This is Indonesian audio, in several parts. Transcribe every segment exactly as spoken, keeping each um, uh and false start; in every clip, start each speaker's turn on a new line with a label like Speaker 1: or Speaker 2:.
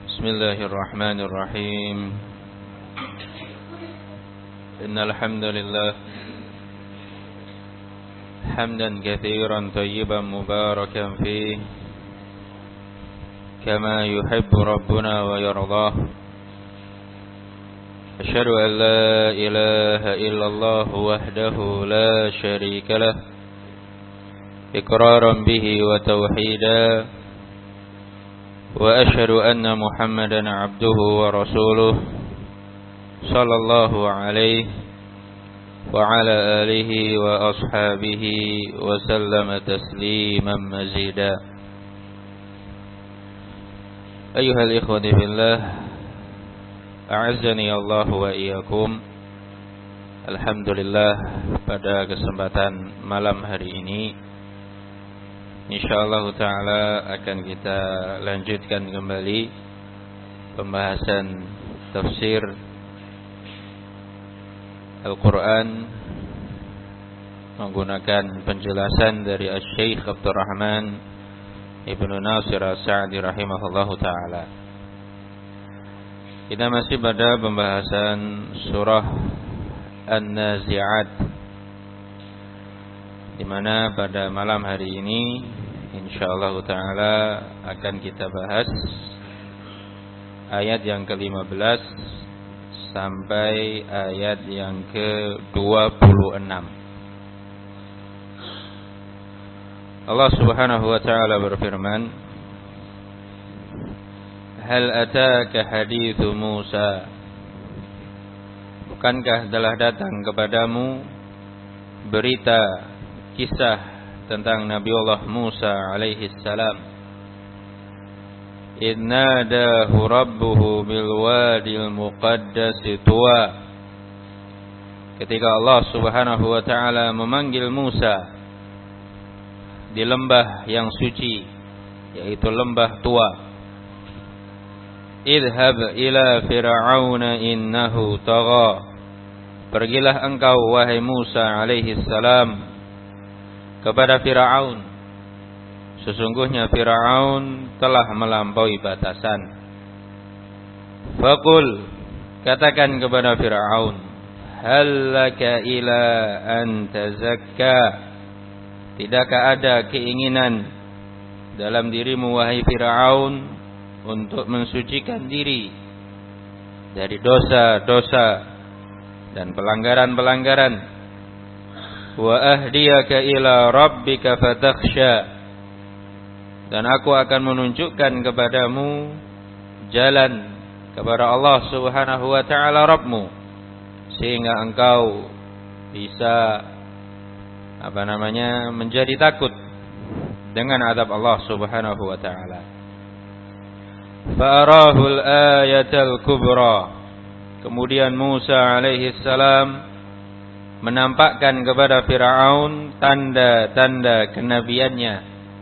Speaker 1: Bismillahirrahmanirrahim. Innal hamdalillah hamdan katsiran thayyiban mubarakan fihi kama yuhibbu rabbuna wa yardah. Asyhadu an la ilaha illallah wahdahu la syarika lah iqraran bihi wa tauhida. Wa asyhadu anna Muhammadan abduhu wa rasuluh sallallahu alaihi wa ala alihi wa ashabihi wa sallama tasliman mazida. Ayyuhal ikhwati fillah, a'azzani Allah wa iyyakum. Alhamdulillah, pada kesempatan malam hari ini insyaallah ta'ala akan kita lanjutkan kembali pembahasan tafsir Al-Quran menggunakan penjelasan dari Asy-Syaikh Abdurrahman Ibnu Nasir As-Sa'di rahimahullahu ta'ala. Kita masih pada pembahasan surah An-Nazi'at, di mana pada malam hari ini insyaallah ta'ala akan kita bahas ayat yang ke lima belas sampai ayat yang ke dua puluh enam. Allah Subhanahu wa ta'ala berfirman, Hal ataka hadithu Musa, bukankah telah datang kepadamu berita kisah tentang Nabiullah Musa alaihi salam. Idnadahu rabbuhu bil wadil muqaddas tuwa, ketika Allah Subhanahu wa ta'ala memanggil Musa di lembah yang suci, yaitu lembah Tua. Idhab ila fir'auna innahu tagha, pergilah engkau wahai Musa alaihi salam kepada Fir'aun, sesungguhnya Fir'aun telah melampaui batasan. Faqul, katakan kepada Fir'aun, hal laka ila an tazakka, tidakkah ada keinginan dalam dirimu wahai Fir'aun untuk mensucikan diri dari dosa-dosa dan pelanggaran-pelanggaran. Wa ahdiyaka ila rabbika fatakhsha, dan aku akan menunjukkan kepadamu jalan kepada Allah Subhanahu wa ta'ala Rabbmu, sehingga engkau bisa apa namanya menjadi takut dengan azab Allah Subhanahu wa ta'ala. Fa'arahul ayatal kubra, kemudian Musa alaihi salam menampakkan kepada Fir'aun tanda-tanda kenabiannya.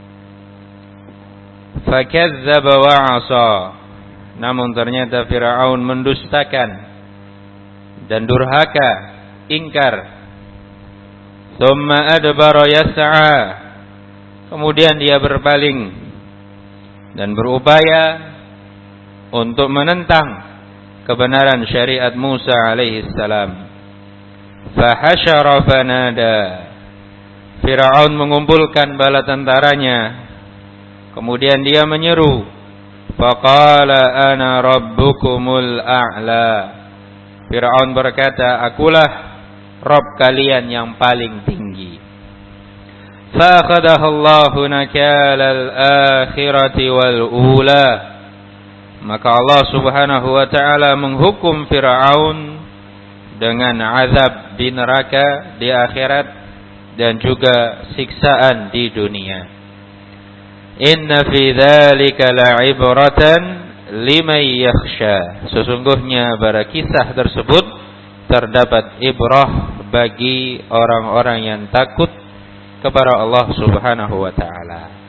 Speaker 1: Fakazzaba wa 'asa, namun ternyata Fir'aun mendustakan dan durhaka, ingkar. Tsumma adbara yas'a, kemudian dia berpaling dan berupaya untuk menentang kebenaran syariat Musa alaihi salam. Fahasyara fanada, Fir'aun mengumpulkan bala tentaranya, kemudian dia menyeru, faqala ana rabbukumul a'la, Fir'aun berkata, akulah Rabb kalian yang paling tinggi. Fa'akhadahu Allahu nakalal akhirati wal ula, maka Allah Subhanahu wa ta'ala menghukum Fir'aun dengan azab di neraka di akhirat dan juga siksaan di dunia. Inna fi dzalika la'ibratan liman yakhsha, sesungguhnya pada kisah tersebut terdapat ibrah bagi orang-orang yang takut kepada Allah Subhanahu wa ta'ala.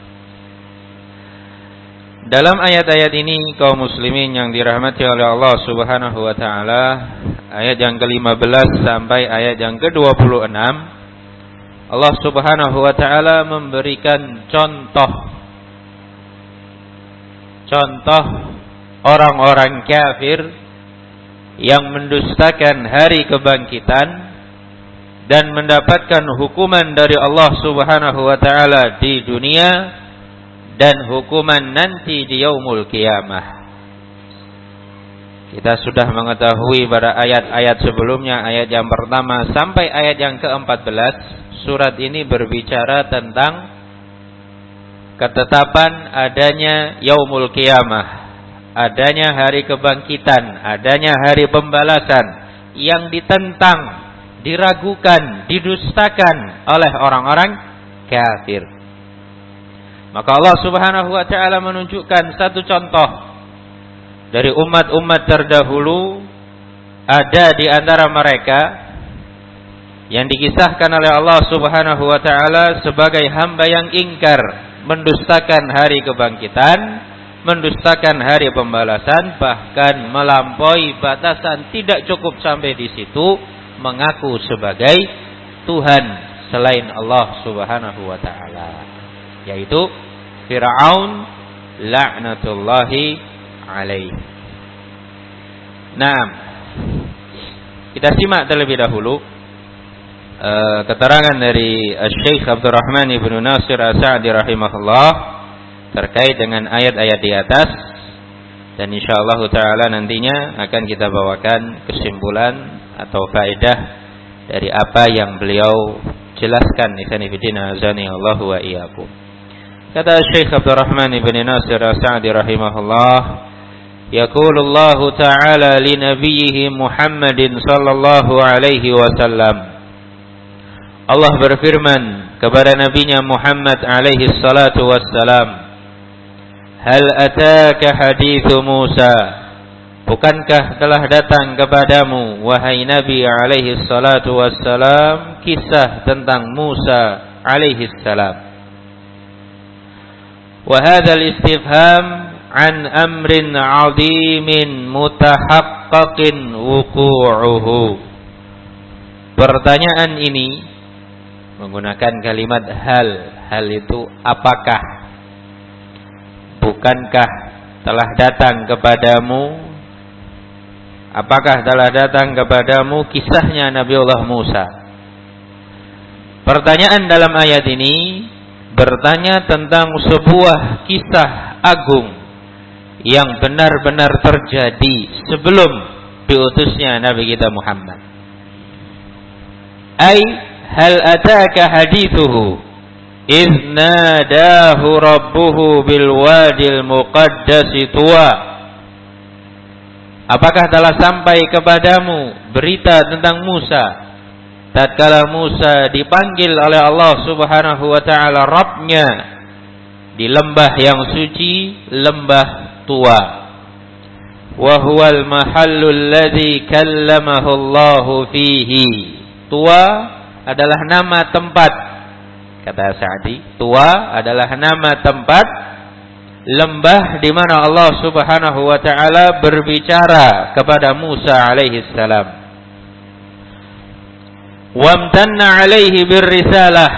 Speaker 1: Dalam ayat-ayat ini kaum muslimin yang dirahmati oleh Allah Subhanahu wa ta'ala, ayat yang ke lima belas sampai ayat yang ke dua puluh enam, Allah Subhanahu wa ta'ala memberikan contoh contoh orang-orang kafir yang mendustakan hari kebangkitan dan mendapatkan hukuman dari Allah Subhanahu wa taala di dunia dan hukuman nanti di yaumul qiyamah. Kita sudah mengetahui pada ayat-ayat sebelumnya, ayat yang pertama sampai ayat yang keempat belas, surat ini berbicara tentang ketetapan adanya yaumul qiyamah, adanya hari kebangkitan, adanya hari pembalasan yang ditentang, diragukan, didustakan oleh orang-orang kafir. Maka Allah Subhanahu wa taala menunjukkan satu contoh dari umat-umat terdahulu. Ada di antara mereka yang dikisahkan oleh Allah Subhanahu wa taala sebagai hamba yang ingkar, mendustakan hari kebangkitan, mendustakan hari pembalasan, bahkan melampaui batasan. Tidak cukup sampai di situ, mengaku sebagai Tuhan selain Allah Subhanahu wa taala, yaitu Fir'aun la'natullahi alaih. Nah, kita simak terlebih dahulu uh, keterangan dari Syekh Abdurrahman ibn Nasir As-Sa'di rahimahullah terkait dengan ayat-ayat di atas, dan insyaallah taala nantinya akan kita bawakan kesimpulan atau faedah dari apa yang beliau jelaskan. Ikhwani fillah azani Allah wa iyyakum. Kata Syekh Abdurrahman ibn Nasir As-Sa'di rahimahullah, yaqulullahu ta'ala li nabiyhi Muhammadin sallallahu alaihi wasallam, Allah berfirman kepada nabinya Muhammad alaihi salatu wassalam, hal ataka hadithu Musa, bukankah telah datang kepadamu wahai Nabi alaihi salatu wassalam kisah tentang Musa alaihi salam. Wa hadzal istifham an amrin 'azimin mutahaqqaqin wuqu'uhu. Pertanyaan ini menggunakan kalimat hal. Hal itu apakah? Bukankah telah datang kepadamu? Apakah telah datang kepadamu kisahnya Nabiullah Musa? Pertanyaan dalam ayat ini bertanya tentang sebuah kisah agung yang benar-benar terjadi sebelum diutusnya Nabi kita Muhammad. Ai hal ataka hadithuhu idh nadahu rabbuhu bil wadil muqaddasi tuwa. Apakah telah sampai kepadamu berita tentang Musa tatkala Musa dipanggil oleh Allah Subhanahu wa taala Rabbnya di lembah yang suci, lembah Tua. Wa huwal mahallul ladzi kallamahu Allahu fihi. Tua adalah nama tempat, kata Sa'di, Tua adalah nama tempat lembah di mana Allah Subhanahu wa taala berbicara kepada Musa alaihi salam. Wamtanna alaihi birrisalah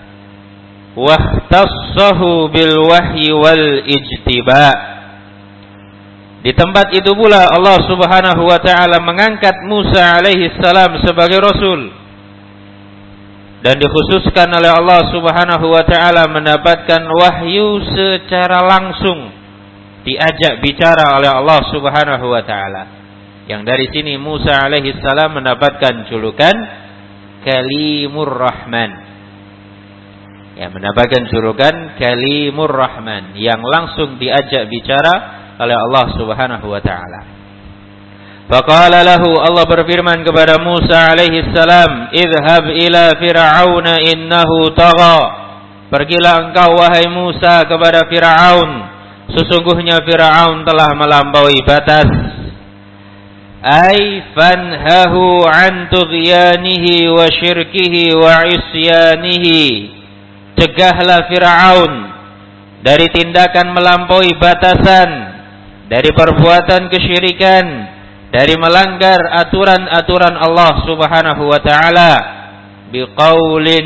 Speaker 1: wahtassahu bil wahyi wal ijtiba. Di tempat itu pula Allah Subhanahu wa taala mengangkat Musa alaihi salam sebagai rasul, dan dikhususkan oleh Allah Subhanahu wa taala mendapatkan wahyu secara langsung, diajak bicara oleh Allah Subhanahu wa taala. Yang dari sini Musa alaihi salam mendapatkan julukan Kalimur Rahman. Ya, mendapatkan julukan Kalimur Rahman, yang langsung diajak bicara oleh Allah Subhanahu wa taala. Faqala lahu, Allah berfirman kepada Musa alaihi salam, idhhab ila fir'auna innahu tagha. Pergilah engkau wahai Musa kepada Fir'aun, sesungguhnya Fir'aun telah melampaui batas. Ay fanhahu an tughyanihi wa syirkihi wa isyanihi. Cegahlah Fir'aun dari tindakan melampaui batasan, dari perbuatan kesyirikan, dari melanggar aturan-aturan Allah Subhanahu wa taala, biqaulin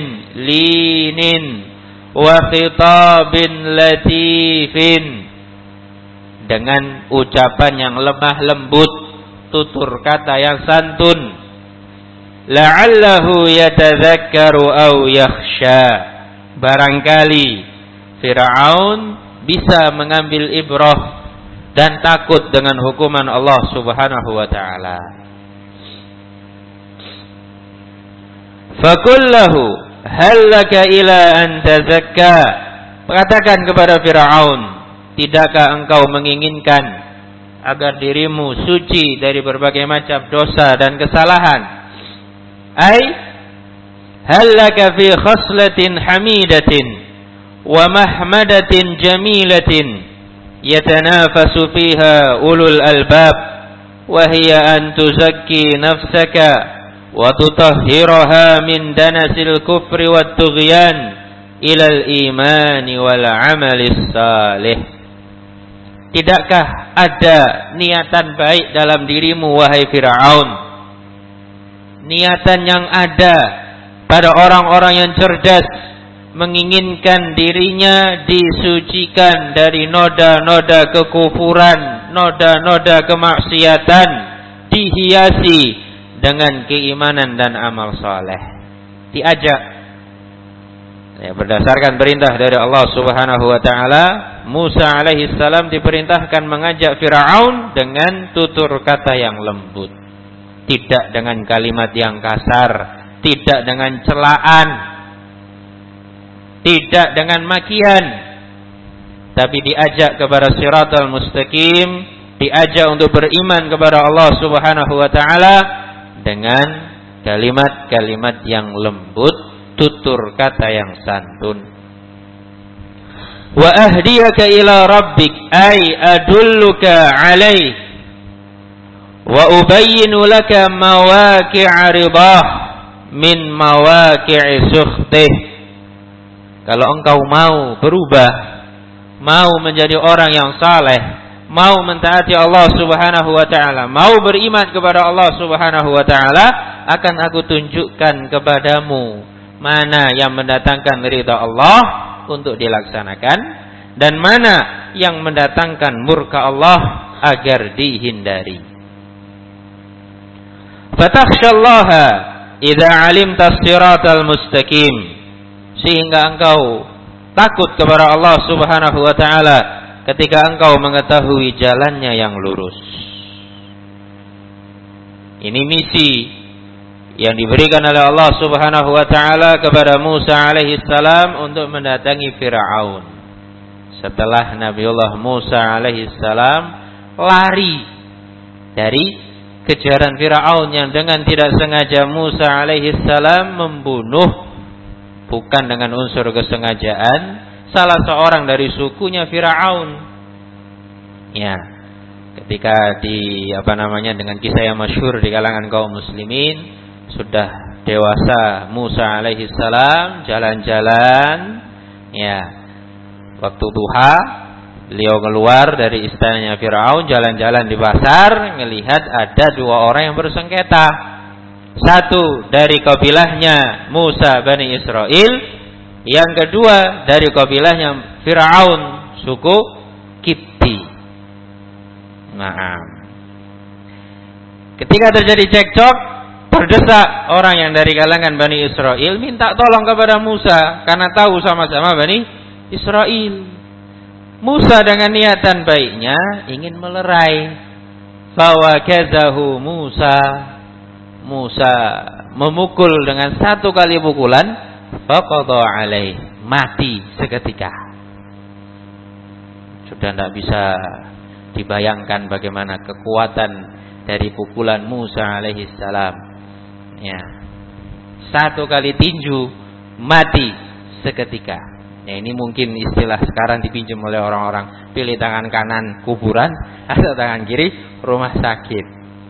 Speaker 1: linin wa khitabin latifin, dengan ucapan yang lemah lembut, tutur kata yang santun. La'allahu yatadzakkaru aw yakhsha. Barangkali Fir'aun bisa mengambil ibrah dan takut dengan hukuman Allah Subhanahu wa taala. Fakullahu hal laka ila an tazakka. Katakan kepada Fir'aun, tidakkah engkau menginginkan agar dirimu suci dari berbagai macam dosa dan kesalahan? Ai hal laka fi khaslatin hamidatin wa mahmadatin jamilatin yatanafasu fiha ulul albab wa hiya an tuzakki nafsaka wa tutahhiraha min danasil kufri wat tughyan ila al-iman wal amalis salih. Tidakkah ada niatan baik dalam dirimu wahai Fir'aun, niatan yang ada pada orang-orang yang cerdas, menginginkan dirinya disucikan dari noda-noda kekufuran, noda-noda kemaksiatan, dihiasi dengan keimanan dan amal saleh. Diajak, ya, berdasarkan perintah dari Allah Subhanahu wa taala, Musa alaihi salam diperintahkan mengajak Fir'aun dengan tutur kata yang lembut, tidak dengan kalimat yang kasar, tidak dengan celaan, tidak dengan makian, tapi diajak kepada siratal mustaqim, diajak untuk beriman kepada Allah Subhanahu wa taala dengan kalimat-kalimat yang lembut, tutur kata yang santun. Wa ahdiyaka ila rabbik ay adulluka alaih wa ubayyinu laka mawaqi'a ridah min mawaqi'i sukhtih. Kalau engkau mau berubah, mau menjadi orang yang saleh, mau mentaati Allah Subhanahu wa taala, mau beriman kepada Allah Subhanahu wa taala, akan aku tunjukkan kepadamu mana yang mendatangkan ridha Allah untuk dilaksanakan dan mana yang mendatangkan murka Allah agar dihindari. Fatakhshallaha idza 'alimta as-siratal mustaqim. Sehingga engkau takut kepada Allah Subhanahu wa taala ketika engkau mengetahui jalannya yang lurus. Ini misi yang diberikan oleh Allah Subhanahu wa taala kepada Musa alaihi salam untuk mendatangi Fir'aun. Setelah Nabiullah Musa alaihi salam lari dari kejaran Fir'aun yang dengan tidak sengaja Musa alaihi salam membunuh, bukan dengan unsur kesengajaan, salah seorang dari sukunya Fir'aun. Ya, ketika di apa namanya dengan kisah yang masyhur di kalangan kaum muslimin, sudah dewasa Musa alaihi salam jalan-jalan, ya, waktu duha beliau keluar dari istananya Fir'aun, jalan-jalan di pasar, melihat ada dua orang yang bersengketa. Satu dari kabilahnya Musa Bani Israel, yang kedua dari kabilahnya Fir'aun, suku Kipti. Nah, ketika terjadi cekcok, berdesak orang yang dari kalangan Bani Israel minta tolong kepada Musa karena tahu sama-sama Bani Israel. Musa dengan niatan baiknya ingin melerai. Fawakazahu Musa. Musa memukul dengan satu kali pukulan, faqadha alaih, mati seketika. Sudah tidak bisa dibayangkan bagaimana kekuatan dari pukulan Musa alaihi salam. Ya. Satu kali tinju, mati seketika. Ya, ini mungkin istilah sekarang dipinjam oleh orang-orang, pilih tangan kanan kuburan atau tangan kiri rumah sakit.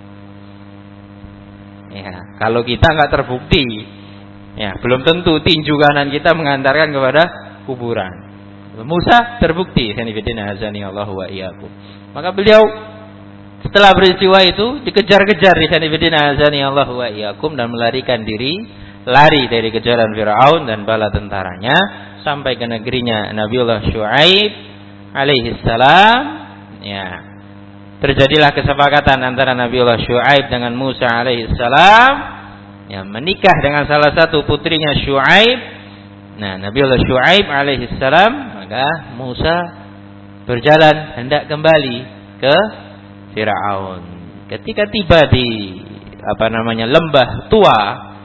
Speaker 1: Ya, kalau kita nggak terbukti, ya belum tentu tinju kanan kita mengantarkan kepada kuburan. Musa terbukti, Allahu wa iyyakum. Maka beliau setelah peristiwa itu dikejar-kejar Allahu wa iyyakum dan melarikan diri, lari dari kejaran Fir'aun dan bala tentaranya sampai ke negerinya Nabiullah Syuaib alaihi salam. Ya. Terjadilah kesepakatan antara Nabiullah Syuaib dengan Musa alaihissalam, yang menikah dengan salah satu putrinya Syuaib. Nah, Nabiullah Syuaib alaihissalam, maka Musa berjalan hendak kembali ke Firaun. Ketika tiba di apa namanya lembah tua,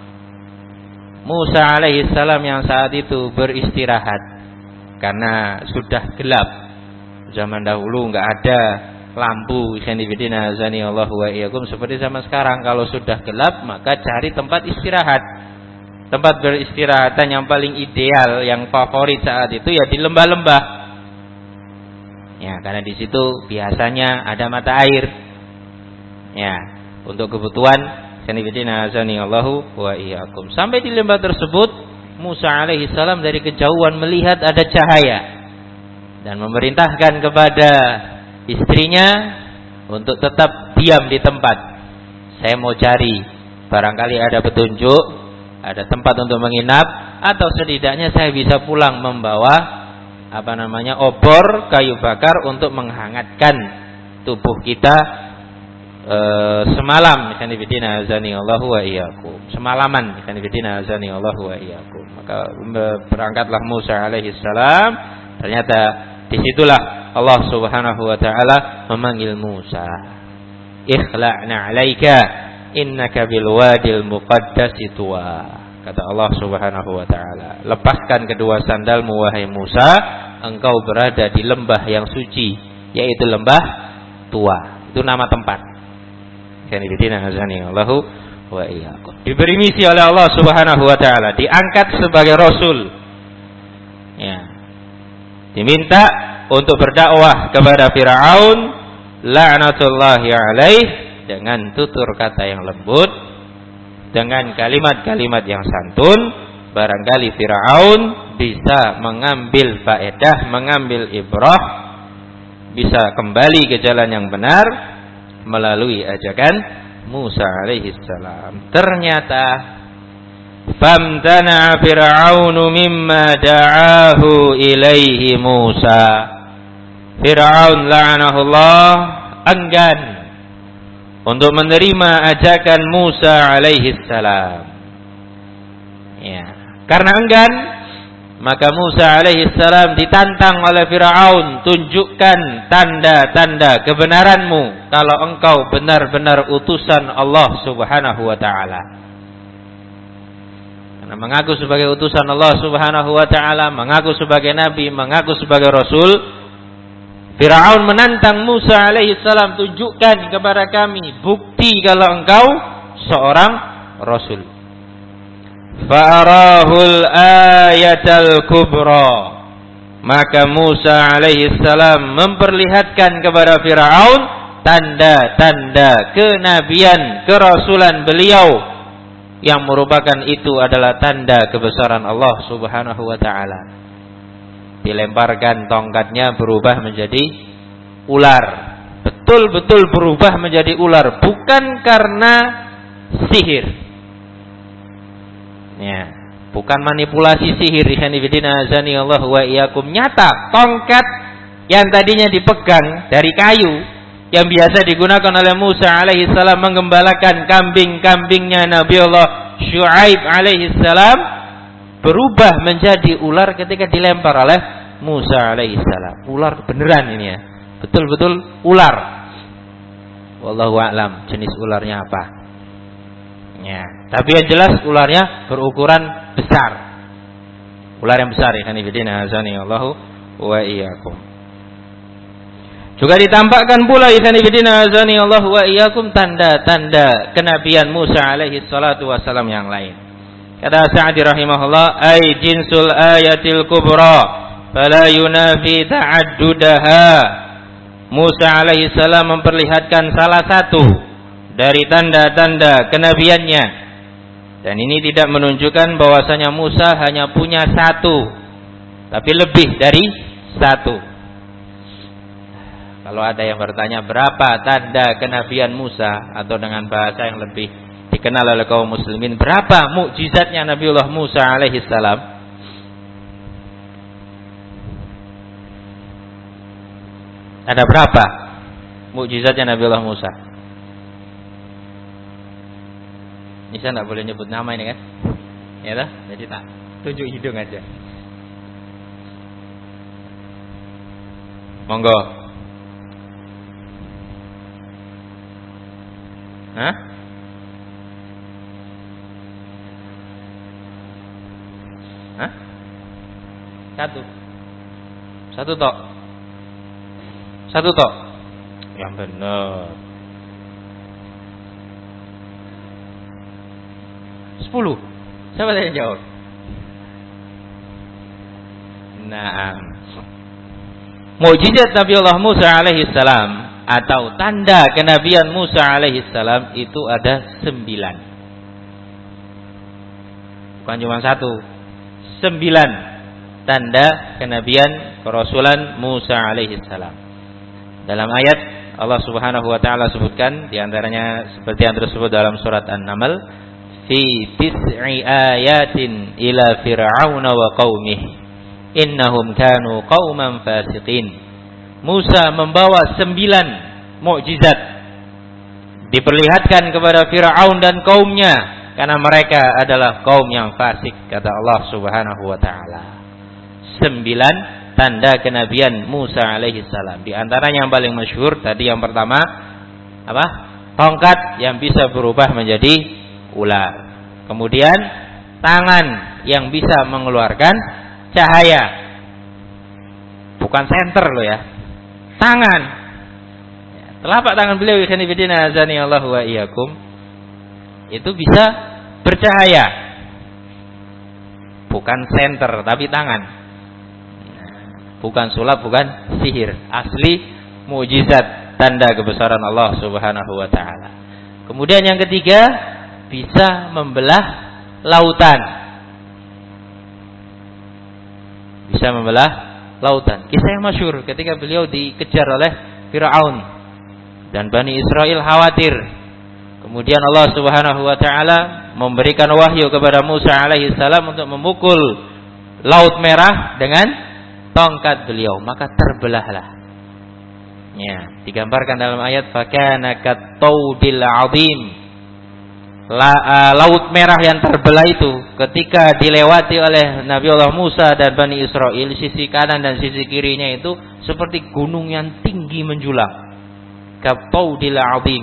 Speaker 1: Musa alaihissalam yang saat itu beristirahat karena sudah gelap. Zaman dahulu enggak ada lampu, sanibidina azani Allahu wa iyyakum, seperti zaman sekarang. Kalau sudah gelap maka cari tempat istirahat. Tempat beristirahatan yang paling ideal, yang favorit saat itu ya di lembah-lembah. Ya, karena di situ biasanya ada mata air. Ya, untuk kebutuhan sanibidina azani Allahu wa iyyakum. Sampai di lembah tersebut, Musa alaihissalam dari kejauhan melihat ada cahaya dan memerintahkan kepada istrinya untuk tetap diam di tempat. Saya mau cari, barangkali ada petunjuk, ada tempat untuk menginap, atau setidaknya saya bisa pulang membawa apa namanya obor kayu bakar untuk menghangatkan tubuh kita e, semalam. Ikhwanifidina azani Allahu wa iyyakum. Semalaman. Ikhwanifidina azani Allahu wa iyyakum. Maka berangkatlah Musa alaihissalam. Ternyata disitulah Allah subhanahu wa ta'ala memanggil Musa. Ikhla'na alaika innaka bil wadil muqaddasi tuwa. Kata Allah subhanahu wa ta'ala, lepaskan kedua sandalmu wahai Musa, engkau berada di lembah yang suci, yaitu lembah tua. Itu nama tempat. Kanibidina azani Allahu wa iyyakum. Diberi misi oleh Allah subhanahu wa ta'ala, diangkat sebagai Rasul. Ya. Diminta untuk berdakwah kepada Firaun, la'natullahi alaih, dengan tutur kata yang lembut, dengan kalimat-kalimat yang santun. Barangkali Firaun bisa mengambil faedah, mengambil ibrah, bisa kembali ke jalan yang benar melalui ajakan Musa alaihissalam. Ternyata famtana Fir'aunu mimma da'ahu ilaihi Musa. Fir'aun la'anahullah enggan untuk menerima ajakan Musa alaihissalam. Ya, karena enggan, maka Musa alaihissalam ditantang oleh Fir'aun, tunjukkan tanda-tanda kebenaranmu kalau engkau benar-benar utusan Allah subhanahu wa ta'ala. Mengaku sebagai utusan Allah subhanahu wa ta'ala, mengaku sebagai nabi, mengaku sebagai rasul. Firaun menantang Musa alaihissalam, tunjukkan kepada kami bukti kalau engkau seorang rasul. Fa'arahul ayatal kubra. Maka Musa alaihissalam memperlihatkan kepada Firaun tanda-tanda kenabian, kerasulan beliau, yang merupakan itu adalah tanda kebesaran Allah subhanahu wa ta'ala. Dilemparkan tongkatnya, berubah menjadi ular. Betul-betul berubah menjadi ular, bukan karena sihir. Ya, bukan manipulasi sihir. Ikhwanifidina azani Allah wa iyyakum. Nyata, tongkat yang tadinya dipegang dari kayu, yang biasa digunakan oleh Musa alaihissalam menggembalakan kambing-kambingnya Nabi Allah Syuaib alaihissalam, berubah menjadi ular ketika dilempar oleh Musa alaihissalam. Ular beneran ini ya, betul-betul ular. Wallahu a'lam jenis ularnya apa. Ya, tapi yang jelas ularnya berukuran besar. Ular yang besar ya, kanifidina azani Allahu wa iyyakum. Juga ditampakkan pula ikhwanifidina azani Allah wa iyyakum tanda-tanda kenabian Musa alaihi salatu wasalam yang lain. Kata Sa'di rahimahullah, ay jinsul ayatil kubra fala yunafi ta'addudaha. Musa alaihi salam memperlihatkan salah satu dari tanda-tanda kenabiannya, dan ini tidak menunjukkan bahwasanya Musa hanya punya satu, tapi lebih dari satu. Kalau ada yang bertanya berapa tanda kenabian Musa, atau dengan bahasa yang lebih dikenal oleh kaum muslimin, berapa mukjizatnya Nabiullah Musa alaihi salam? Ada berapa mukjizatnya Nabi Allah Musa? Nisa enggak boleh nyebut nama ini kan? Ya toh? Jadi tak tunjuk hidung aja. Monggo. Hah? Hah? Satu. Satu tok. Satu tok. Yang benar. Sepuluh. Siapa yang jawab? Nah, mukjizat Nabi Allah Musa alaihi salam atau tanda kenabian Musa alaihi salam itu ada sembilan. Bukan cuma satu. Sembilan tanda kenabian kerasulan Musa alaihi salam. Dalam ayat Allah Subhanahu wa taala sebutkan di antaranya seperti yang tersebut dalam surat An-Naml, fi tis'i ayatin ila fir'auna wa qaumihi innahum kanu qauman fasiqin. Musa membawa sembilan mukjizat diperlihatkan kepada Fir'aun dan kaumnya karena mereka adalah kaum yang fasik, kata Allah Subhanahu wa taala. Sembilan tanda kenabian Musa alaihi salam. Di antaranya yang paling masyhur tadi yang pertama apa? Tongkat yang bisa berubah menjadi ular. Kemudian tangan yang bisa mengeluarkan cahaya. Bukan senter loh ya. Tangan. Telapak tangan beliau ikhwan fillah azani Allah wa iyyakum itu bisa bercahaya. Bukan senter tapi tangan. Bukan sulap, bukan sihir. Asli mukjizat tanda kebesaran Allah Subhanahu wa taala. Kemudian yang ketiga, bisa membelah lautan. Bisa membelah lautan. Kisah yang masyhur ketika beliau dikejar oleh Fir'aun dan Bani Israel khawatir. Kemudian Allah Subhanahu wa taala memberikan wahyu kepada Musa alaihi salam untuk memukul Laut Merah dengan tongkat beliau, maka terbelahlah. Ya, digambarkan dalam ayat fakana kat-taudil 'adzim. La, uh, Laut Merah yang terbelah itu ketika dilewati oleh Nabi Allah Musa dan Bani Israel, sisi kanan dan sisi kirinya itu seperti gunung yang tinggi menjulang. Kat-taudil 'adzim.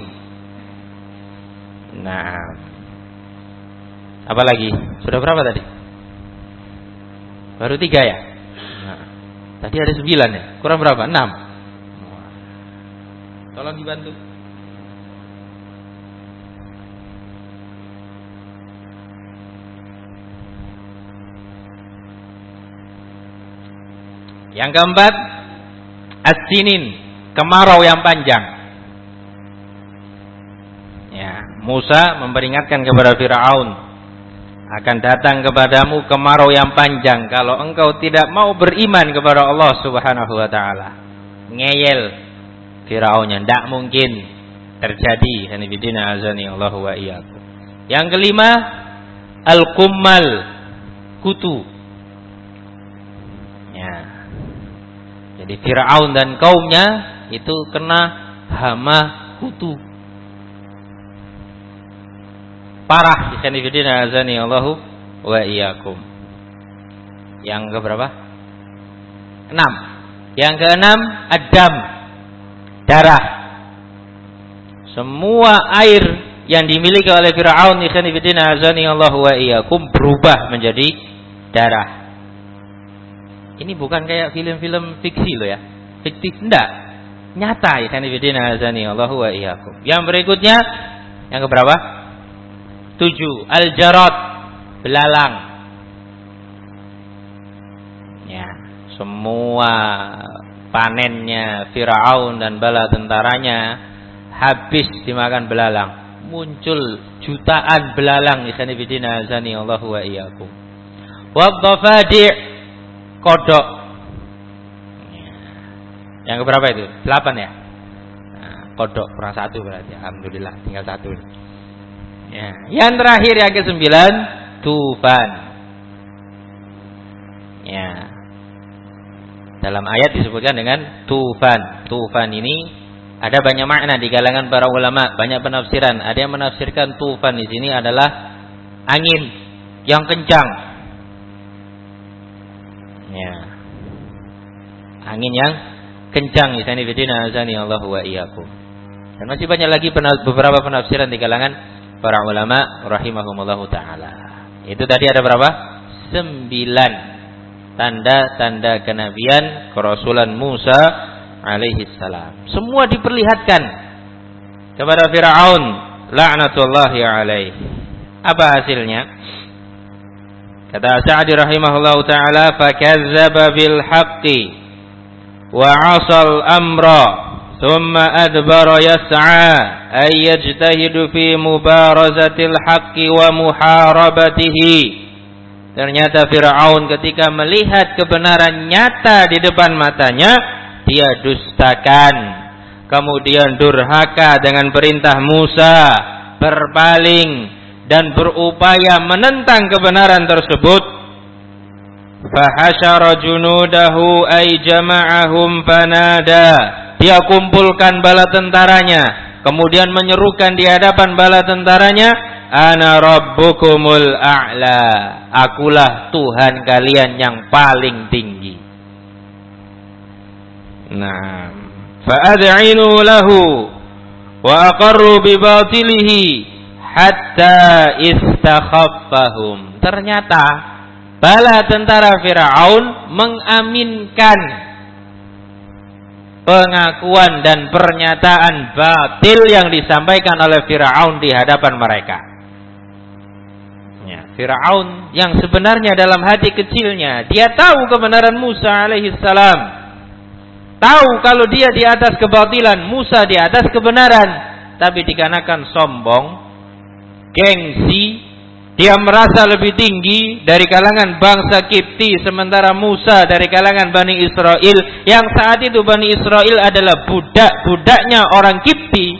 Speaker 1: Nah. Apa lagi? Sudah berapa tadi? Baru tiga ya? Nah. Tadi ada sembilan ya? Kurang berapa? Enam. Tolong dibantu. Yang keempat, as-sinin, kemarau yang panjang. Ya, Musa memperingatkan kepada Fir'aun, akan datang kepadamu kemarau yang panjang kalau engkau tidak mau beriman kepada Allah Subhanahu wa taala. Ngeyel Firaunnya, tidak mungkin terjadi. Hanifidina azani Allah wa iyyakum. Yang kelima, al-kummal, kutu. Ya. Jadi Firaun dan kaumnya itu kena hama kutu. Parah, ikhwanifidina azani Allahu wa iyyakum. Yang keberapa? Enam. Yang keenam, ad-dam, darah. Semua air yang dimiliki oleh Fir'aun ikhwanifidina azani Allahu wa iyyakum berubah menjadi darah. Ini bukan kayak film-film fiksi loh ya. Fiktif enggak. Nyata ikhwanifidina azani Allahu wa iyyakum. Yang berikutnya, yang keberapa? Tujuh, al-jarad, belalang. Ya, semua panennya Fir'aun dan bala tentaranya habis dimakan belalang. Muncul jutaan belalang ikhwanifidina azani Allahu wa iyyakum. Wadh-dhafadi', kodok. Ya. Yang keberapa itu? Delapan ya? Nah, kodok kurang satu berarti. Alhamdulillah tinggal satu. Ya. Yang terakhir yang kesembilan, tufan. Ya. Dalam ayat disebutkan dengan tufan. Tufan ini Ada banyak makna di kalangan para ulama, banyak penafsiran. Ada yang menafsirkan tufan di sini adalah angin yang kencang. Ya. Angin yang kencang, isani bidina azani Allahu wa iyyakum. Dan masih banyak lagi beberapa penafsiran di kalangan para ulama rahimahumullahu taala. Itu tadi ada berapa? Sembilan tanda-tanda kenabian kerasulan Musa alaihi salam. Semua diperlihatkan kepada Firaun laknatullahi alaihi. Apa hasilnya? Kata Sa'di rahimahullahu taala, "Fakazzaba bil haqqi wa 'asal amra, thumma adbara yas'a ay yajtahidu fi mubarazatil haqqi wa muharabatihi." Ternyata Firaun ketika melihat kebenaran nyata di depan matanya, dia dustakan, kemudian durhaka dengan perintah Musa, berpaling dan berupaya menentang kebenaran tersebut. Fahasyara junudahu ay jama'ahum fanada. Dia kumpulkan bala tentaranya, kemudian menyerukan di hadapan bala tentaranya, ana rabbukumul a'la. Akulah Tuhan kalian yang paling tinggi. Nah, fa'ad'inu lahu wa aqarru bi batilihi hatta istakhaffahum. Ternyata bala tentara Firaun mengaminkan pengakuan dan pernyataan batil yang disampaikan oleh Firaun di hadapan mereka. Ya, Firaun yang sebenarnya dalam hati kecilnya dia tahu kebenaran Musa alaihi salam. Tahu kalau dia di atas kebatilan, Musa di atas kebenaran. Tapi dikarenakan sombong, gengsi, dia merasa lebih tinggi dari kalangan bangsa Kipti, sementara Musa dari kalangan Bani Israel, yang saat itu Bani Israel adalah budak-budaknya orang Kipti.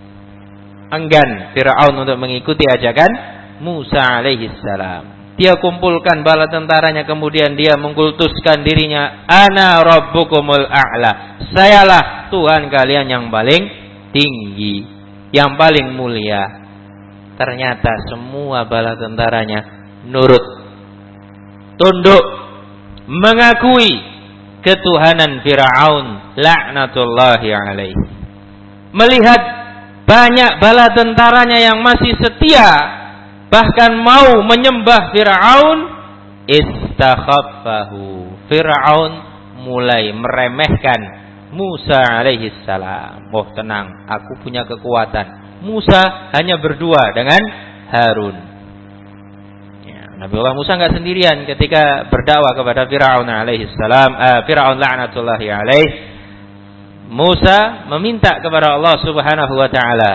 Speaker 1: Enggan Firaun untuk mengikuti ajakan Musa alaihi salam. Dia kumpulkan bala tentaranya, kemudian dia mengkultuskan dirinya, ana rabbukumul a'la. Sayalah Tuhan kalian yang paling tinggi, yang paling mulia. Ternyata semua bala tentaranya nurut, tunduk, mengakui ketuhanan Firaun laknatullahi alaihi. Melihat banyak bala tentaranya yang masih setia, bahkan mau menyembah Firaun, istakhaffahu. Firaun mulai meremehkan Musa alaihi salam. Oh tenang, aku punya kekuatan. Musa hanya berdua dengan Harun. Ya, Nabiullah Musa enggak sendirian ketika berdakwah kepada Firaun alaihi salam. Uh, Firaun laknatullahi alaihi. Musa meminta kepada Allah Subhanahu wa taala,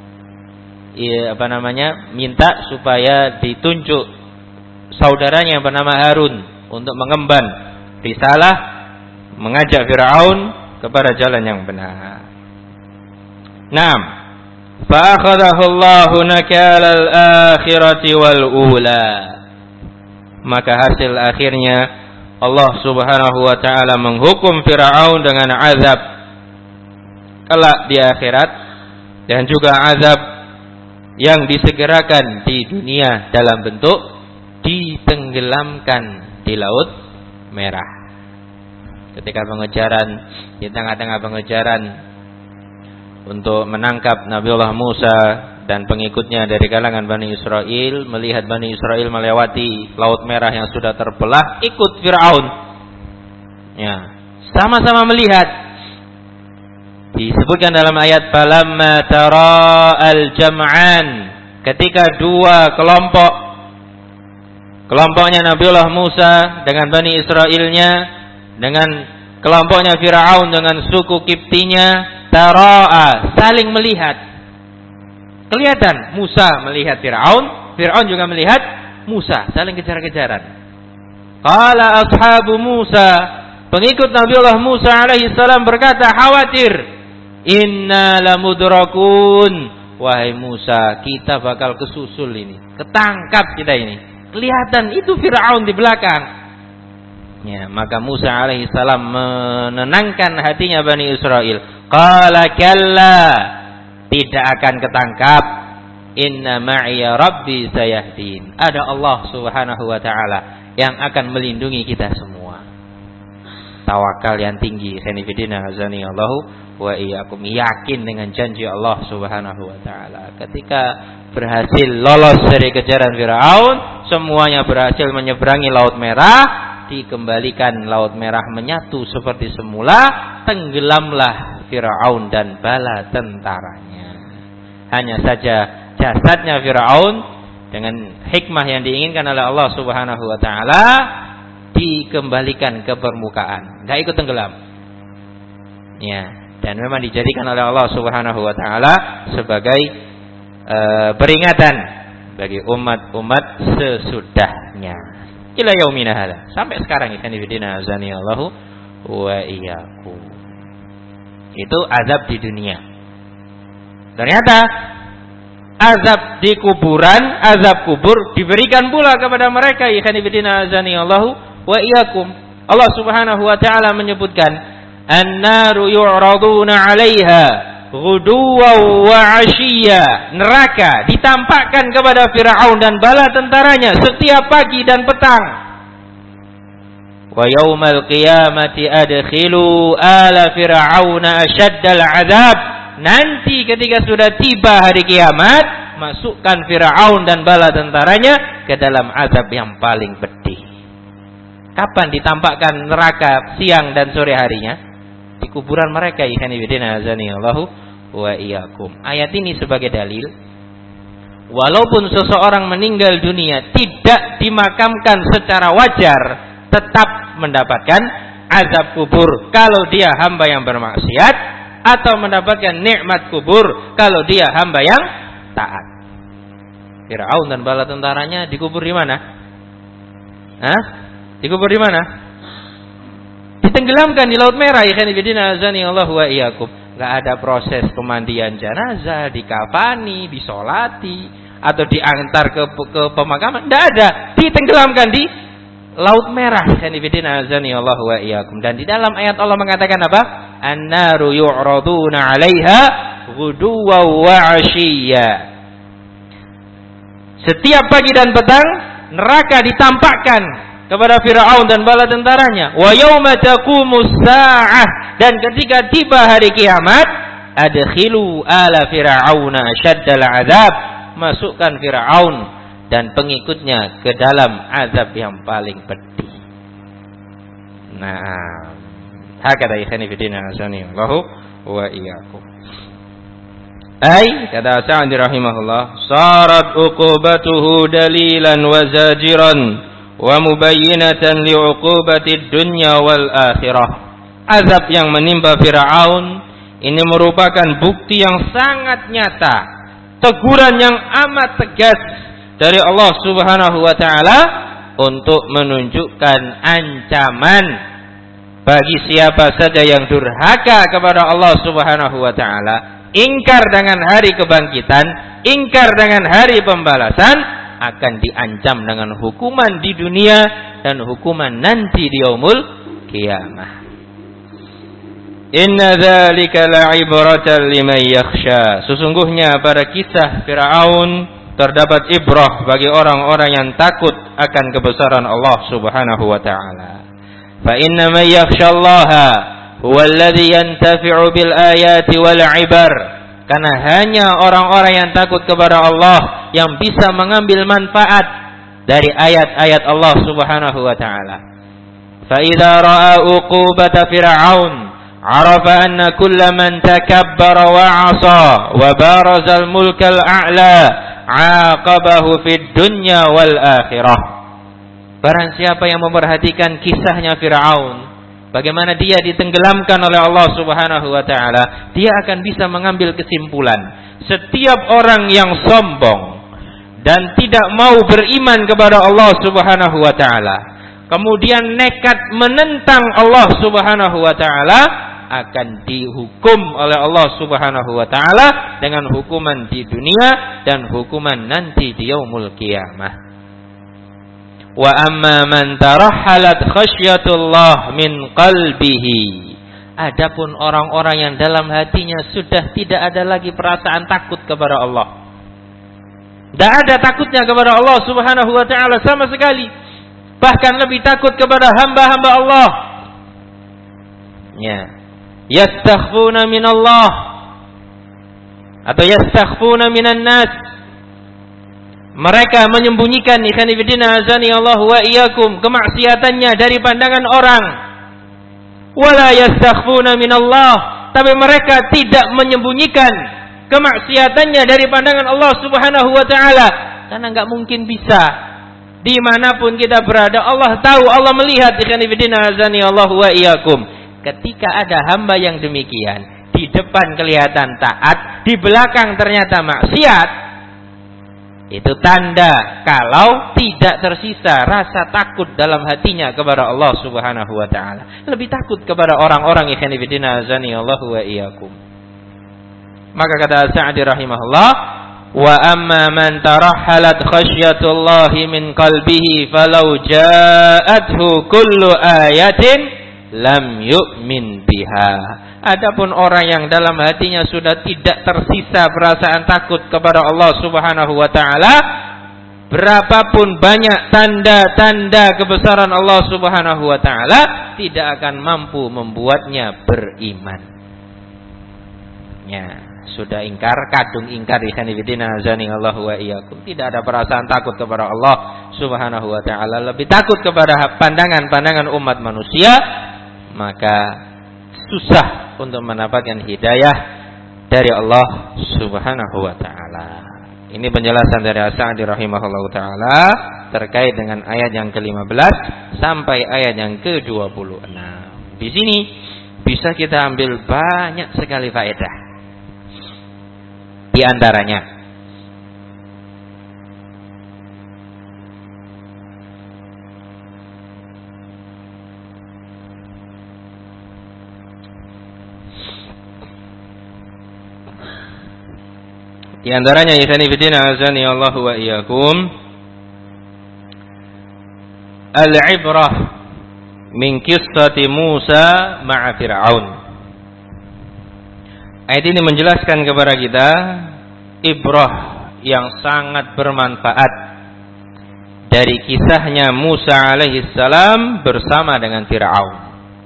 Speaker 1: ya, apa namanya, minta supaya ditunjuk saudaranya yang bernama Harun untuk mengemban risalah mengajak Firaun kepada jalan yang benar. Naam, fa akhadahu Allahu nakalal akhirati wal ula. Maka hasil akhirnya Allah Subhanahu wa taala menghukum Firaun dengan azab kelak di akhirat, dan juga azab yang disegerakan di dunia dalam bentuk ditenggelamkan di Laut Merah. Ketika pengejaran, di tengah-tengah pengejaran untuk menangkap Nabiullah Musa dan pengikutnya dari kalangan Bani Israel, melihat Bani Israel melewati Laut Merah yang sudah terbelah, ikut Firaun. Ya, sama-sama melihat. Disebutkan dalam ayat falamma tara al-jam'an, ketika dua kelompok, kelompoknya Nabiullah Musa dengan Bani Israilnya, dengan kelompoknya Firaun dengan suku Kiptinya, tara'a, saling melihat. Kelihatan Musa melihat Firaun, Firaun juga melihat Musa, saling kejar-kejaran. Qala ashabu Musa, pengikut Nabiullah Musa alaihi salam berkata khawatir, inna lamudrakun, wahai Musa, kita bakal kesusul ini, ketangkap kita ini. Kelihatan itu Firaun di belakang. Ya, maka Musa alaihi salam menenangkan hatinya Bani Israel. Qala kalla, tidak akan ketangkap. Inna ma'iya rabbi sayahdin. Ada Allah subhanahu wa ta'ala yang akan melindungi kita semua. Tawakal yang tinggi. Khanifidina azani Allahu wa iyyakum. Yakin dengan janji Allah subhanahu wa ta'ala. Ketika berhasil lolos dari kejaran Firaun, semuanya berhasil menyeberangi Laut Merah, dikembalikan Laut Merah menyatu seperti semula, tenggelamlah Firaun dan bala tentaranya. Hanya saja jasadnya Firaun dengan hikmah yang diinginkan oleh Allah Subhanahu wa taala dikembalikan ke permukaan, enggak ikut tenggelam. Ya, dan memang dijadikan oleh Allah Subhanahu wa taala sebagai e, peringatan bagi umat-umat sesudahnya. Ila yaumina hadza. Sampai sekarang ikhwan fillah azani Allahu wa iyyakum. Itu azab di dunia. Ternyata azab di kuburan, azab kubur diberikan pula kepada mereka ikhwan fillah azani Allahu wa iyyakum. Allah Subhanahu wa taala menyebutkan an-naru yu'raduna 'alaiha ghuduwan wa 'ashiyya. Neraka ditampakkan kepada Firaun dan bala tentaranya setiap pagi dan petang. Wa yaumal qiyamati adkhilu ala fir'auna asyaddal 'adzab. Nanti ketika sudah tiba hari kiamat, masukkan Firaun dan bala tentaranya ke dalam azab yang paling pedih. Kapan ditampakkan neraka? Siang dan sore harinya di kuburan mereka. Ikhwan fillah azani Allahu wa iyyakum. Ayat ini sebagai dalil, walaupun seseorang meninggal dunia tidak dimakamkan secara wajar, tetap mendapatkan azab kubur kalau dia hamba yang bermaksiat, atau mendapatkan nikmat kubur kalau dia hamba yang taat. Firaun dan bala tentaranya dikubur di mana? Hah? Dikubur di mana? Ditenggelamkan di Laut Merah. Ikhwan fillah azani Allahu wa iyyakum. Enggak ada proses pemandian jenazah, dikafani, disolati, atau diantar ke ke pemakaman. Enggak ada. Ditenggelamkan di Laut Merah. Ikhwan fillah azani Allahu wa iyyakum. Dan di dalam ayat Allah mengatakan apa? An-naru yu'raduna 'alaiha ghuduwan wa 'ashiyya. Setiap pagi dan petang neraka ditampakkan kepada Firaun dan bala tentaranya. Wa yauma taqumus saa'ah, dan ketika tiba hari kiamat, adkhilu ala fir'auna asyaddal 'adzab. Masukkan Firaun dan pengikutnya ke dalam azab yang paling pedih. Nah, hakada ikhwani fillah azani Allahu wa iyyakum. Ai kata Sa'di rahimahullah, sarat uqubatuhu dalilan wa zajiran wa mubayyinatan li'uqubati dunya wal akhirah. Azab yang menimpa Firaun ini merupakan bukti yang sangat nyata, teguran yang amat tegas dari Allah Subhanahu wa taala untuk menunjukkan ancaman bagi siapa saja yang durhaka kepada Allah Subhanahu wa taala, ingkar dengan hari kebangkitan, ingkar dengan hari pembalasan, akan diancam dengan hukuman di dunia dan hukuman nanti di yaumul qiyamah. Inna dzalika la'ibratan liman yakhsha. Sesungguhnya pada kisah Firaun terdapat ibrah bagi orang-orang yang takut akan kebesaran Allah Subhanahu wa taala. Fa inna man yakhshallaha huwa alladhi yantafi'u bil ayati wal 'ibar. Karena hanya orang-orang yang takut kepada Allah yang bisa mengambil manfaat dari ayat-ayat Allah Subhanahu wa taala. Fa idza ra'a uqubata fir'aun, 'arafa anna kulla man takabbara wa 'asa wa baraza al-mulka al-a'la 'aqabahu fid dunya wal akhirah. Barang siapa yang memperhatikan kisahnya Firaun, bagaimana dia ditenggelamkan oleh Allah Subhanahu wa taala, dia akan bisa mengambil kesimpulan. Setiap orang yang sombong dan tidak mau beriman kepada Allah Subhanahu wa taala, kemudian nekat menentang Allah Subhanahu wa taala, akan dihukum oleh Allah Subhanahu wa taala dengan hukuman di dunia dan hukuman nanti di yaumul qiyamah. Wa amma man tarahhalat khasyatullah min qalbihi. Adapun orang-orang yang dalam hatinya sudah tidak ada lagi perasaan takut kepada Allah. Tidak ada takutnya kepada Allah Subhanahu wa taala sama sekali. Bahkan lebih takut kepada hamba-hamba Allah. Ya. Yastakhfuna minallah atau yastakhfuna minan nas. Mereka menyembunyikan ikhwan fillah azani Allah wa iyyakum kemaksiatannya dari pandangan orang. Wala yastakhfuna minallah, tapi mereka tidak menyembunyikan kemaksiatannya dari pandangan Allah Subhanahu wa taala, karena enggak mungkin bisa. Dimanapun kita berada, Allah tahu, Allah melihat ikhwan fillah azani Allah wa iyyakum. Ketika ada hamba yang demikian, di depan kelihatan taat, di belakang ternyata maksiat, itu tanda kalau tidak tersisa rasa takut dalam hatinya kepada Allah Subhanahu wa taala. Lebih takut kepada orang-orang ikhwan fillah azani Allah wa iyyakum. Maka kata Sa'di rahimahullah, wa amma man tarahhalat khasyatullahi min qalbihi falau ja'athu kullu ayatin lam yu'min biha. Adapun orang yang dalam hatinya sudah tidak tersisa perasaan takut kepada Allah Subhanahu wa taala, berapapun banyak tanda-tanda kebesaran Allah Subhanahu wa taala, tidak akan mampu membuatnya beriman. Ya, sudah ingkar, kadung ingkar ikhwan fillah azani Allah wa iyyakum. Tidak ada perasaan takut kepada Allah Subhanahu wa taala, lebih takut kepada pandangan-pandangan umat manusia, maka susah untuk mendapatkan hidayah dari Allah Subhanahu wa taala. Ini penjelasan dari As-Sa'di rahimahullahu taala terkait dengan ayat yang kelima belas sampai ayat yang ke dua puluh enam. Di sini bisa kita ambil banyak sekali faedah. Di antaranya, Di antaranya ikhwan fillah azani Allah wa iyyakum, al-ibrah min qissati Musa ma'a Fir'aun. Ayat ini menjelaskan kepada kita ibrah yang sangat bermanfaat dari kisahnya Musa alaihi salam bersama dengan Fir'aun.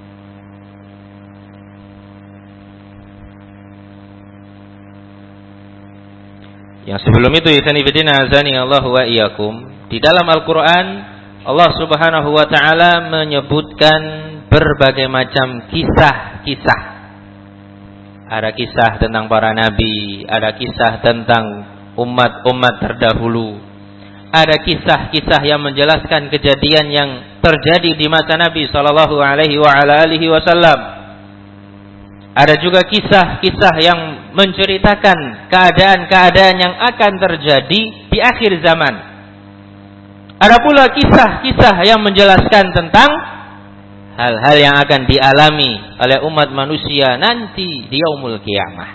Speaker 1: Yang sebelum itu ikhwan fillah azani Allah wa iyyakum, di dalam Al-Qur'an Allah Subhanahu wa taala menyebutkan berbagai macam kisah-kisah. Ada kisah tentang para nabi, ada kisah tentang umat-umat terdahulu. Ada kisah-kisah yang menjelaskan kejadian yang terjadi di masa Nabi sallallahu alaihi wa ala alihi wasallam. Ada juga kisah-kisah yang menceritakan keadaan-keadaan yang akan terjadi di akhir zaman. Ada pula kisah-kisah yang menjelaskan tentang hal-hal yang akan dialami oleh umat manusia nanti di yaumul qiyamah.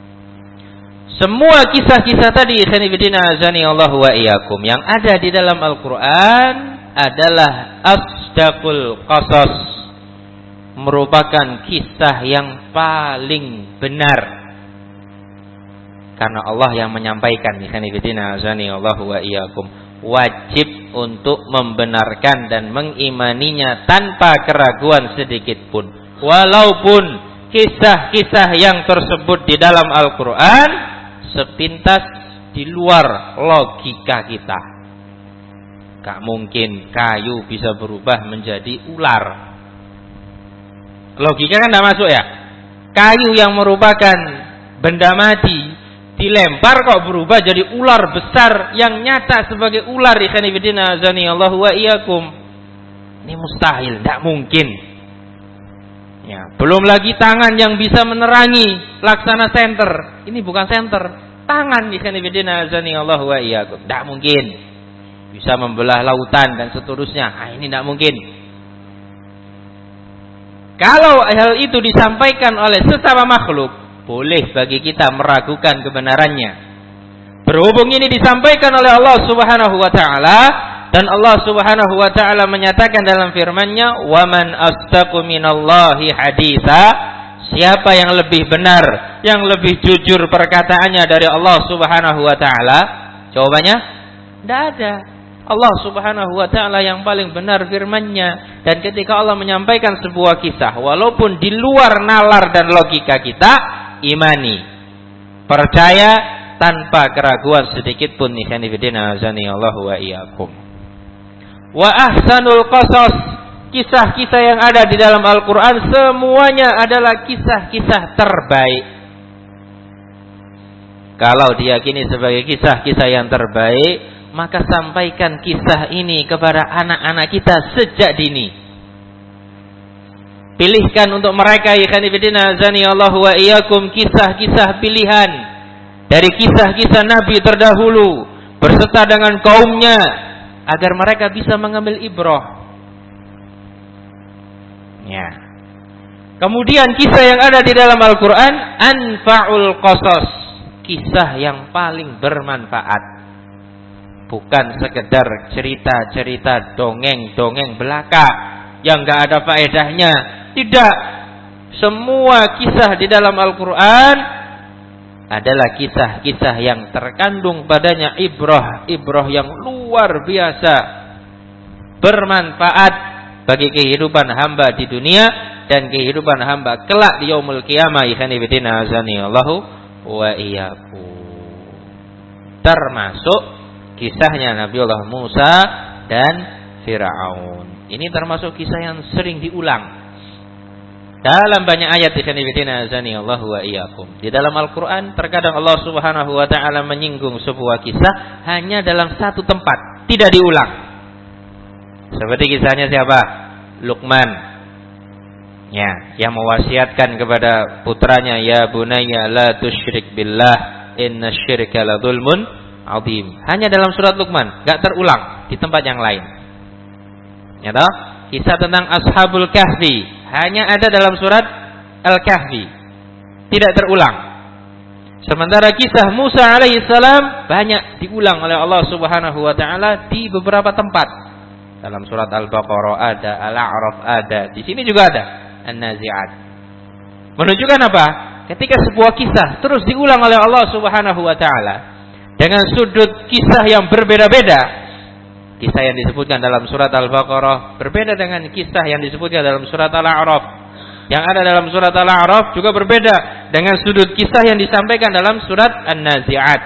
Speaker 1: Semua kisah-kisah tadi ikhwan fillah azani Allah wa iyyakum yang ada di dalam Al-Qur'an adalah asdaqul qasas, merupakan kisah yang paling benar, karena Allah yang menyampaikan. Ikhwan fillah azani Allah wa iyyakum, wajib untuk membenarkan dan mengimaninya tanpa keraguan sedikit pun, walaupun kisah-kisah yang tersebut di dalam Al-Qur'an sepintas di luar logika kita. Gak mungkin kayu bisa berubah menjadi ular. Logika kan tidak masuk ya. Kayu yang merupakan benda mati dilempar kok berubah jadi ular besar yang nyata sebagai ular. Ikhwan fillah azani Allah wa iyyakum. Ini mustahil, tidak mungkin. Ya, belum lagi tangan yang bisa menerangi laksana senter. Ini bukan senter, tangan ikhwan fillah azani Allah wa iyyakum. Tidak mungkin. Bisa membelah lautan dan seterusnya. Ah, ini tidak mungkin. Kalau hal itu disampaikan oleh sesama makhluk, boleh bagi kita meragukan kebenarannya. Berhubung ini disampaikan oleh Allah Subhanahu wa taala Dan Allah Subhanahu wa taala menyatakan dalam firman-Nya, "Wa man asdaqu minallahi haditsa." Siapa yang lebih benar, yang lebih jujur perkataannya dari Allah Subhanahu wa taala? Jawabannya, tidak ada. Allah Subhanahu wa taala yang paling benar firman-Nya. Dan ketika Allah menyampaikan sebuah kisah, walaupun di luar nalar dan logika kita, imani, percaya tanpa keraguan sedikit pun. Ikhwani fillah, azanillahu wa iyyakum. Wa ahsanul qasas, kisah-kisah yang ada di dalam Al-Quran semuanya adalah kisah-kisah terbaik. Kalau diyakini sebagai kisah-kisah yang terbaik, maka sampaikan kisah ini kepada anak-anak kita sejak dini. Pilihkan untuk mereka, ikhwani fillah, azanillahu wa iyyakum, kisah-kisah pilihan dari kisah-kisah Nabi terdahulu berserta dengan kaumnya, agar mereka bisa mengambil ibrah. Ya. Kemudian kisah yang ada di dalam Al-Quran, anfa'ul qasas, kisah yang paling bermanfaat. Bukan sekedar cerita-cerita dongeng-dongeng belaka yang gak ada faedahnya. Tidak. Semua kisah di dalam Al-Quran adalah kisah-kisah yang terkandung padanya ibrah, ibrah yang luar biasa, bermanfaat bagi kehidupan hamba di dunia dan kehidupan hamba kelak di yaumul qiyamah. Ikhwani fillah, azanillahu wa iyyakum. Termasuk kisahnya Nabiullah Musa dan Fir'aun. Ini termasuk kisah yang sering diulang dalam banyak ayat. Ikhwani fillah, azanillahu wa iyyakum. Di dalam Al-Quran terkadang Allah Subhanahu wa taala menyinggung sebuah kisah hanya dalam satu tempat, tidak diulang. Seperti kisahnya siapa? Luqman. Ya, yang mewasiatkan kepada putranya, ya bunayya la tusyrik billah innasyirka la dzulmun adzim. Hanya dalam surat Luqman, enggak terulang di tempat yang lain. Ya toh? Kisah tentang Ashabul Kahfi hanya ada dalam surat Al-Kahfi, tidak terulang. Sementara kisah Musa alaihissalam banyak diulang oleh Allah Subhanahu wa taala di beberapa tempat. Dalam surat Al-Baqarah ada, Al-A'raf ada, di sini juga ada, An-Nazi'at. Menunjukkan apa? Ketika sebuah kisah terus diulang oleh Allah Subhanahu wa taala dengan sudut kisah yang berbeda-beda. Kisah yang disebutkan dalam surat Al-Baqarah berbeda dengan kisah yang disebutkan dalam surat Al-A'raf. Yang ada dalam surat Al-A'raf juga berbeda dengan sudut kisah yang disampaikan dalam surat An-Nazi'at.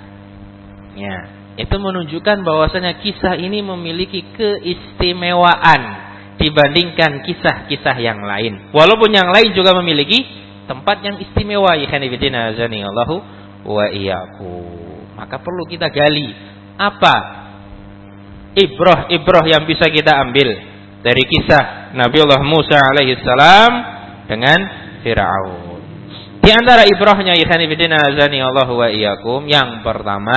Speaker 1: Ya, itu menunjukkan bahwasanya kisah ini memiliki keistimewaan dibandingkan kisah-kisah yang lain. Walaupun yang lain juga memiliki tempat yang istimewa. Ikhwani fillah, azanillahu wa iyyakum. Maka perlu kita gali apa ibrah-ibrah yang bisa kita ambil dari kisah Nabiullah Musa alaihissalam dengan Fir'aun. Di antara ibrahnya, ikhwani fillah, azanillahu wa iyyakum, yang pertama,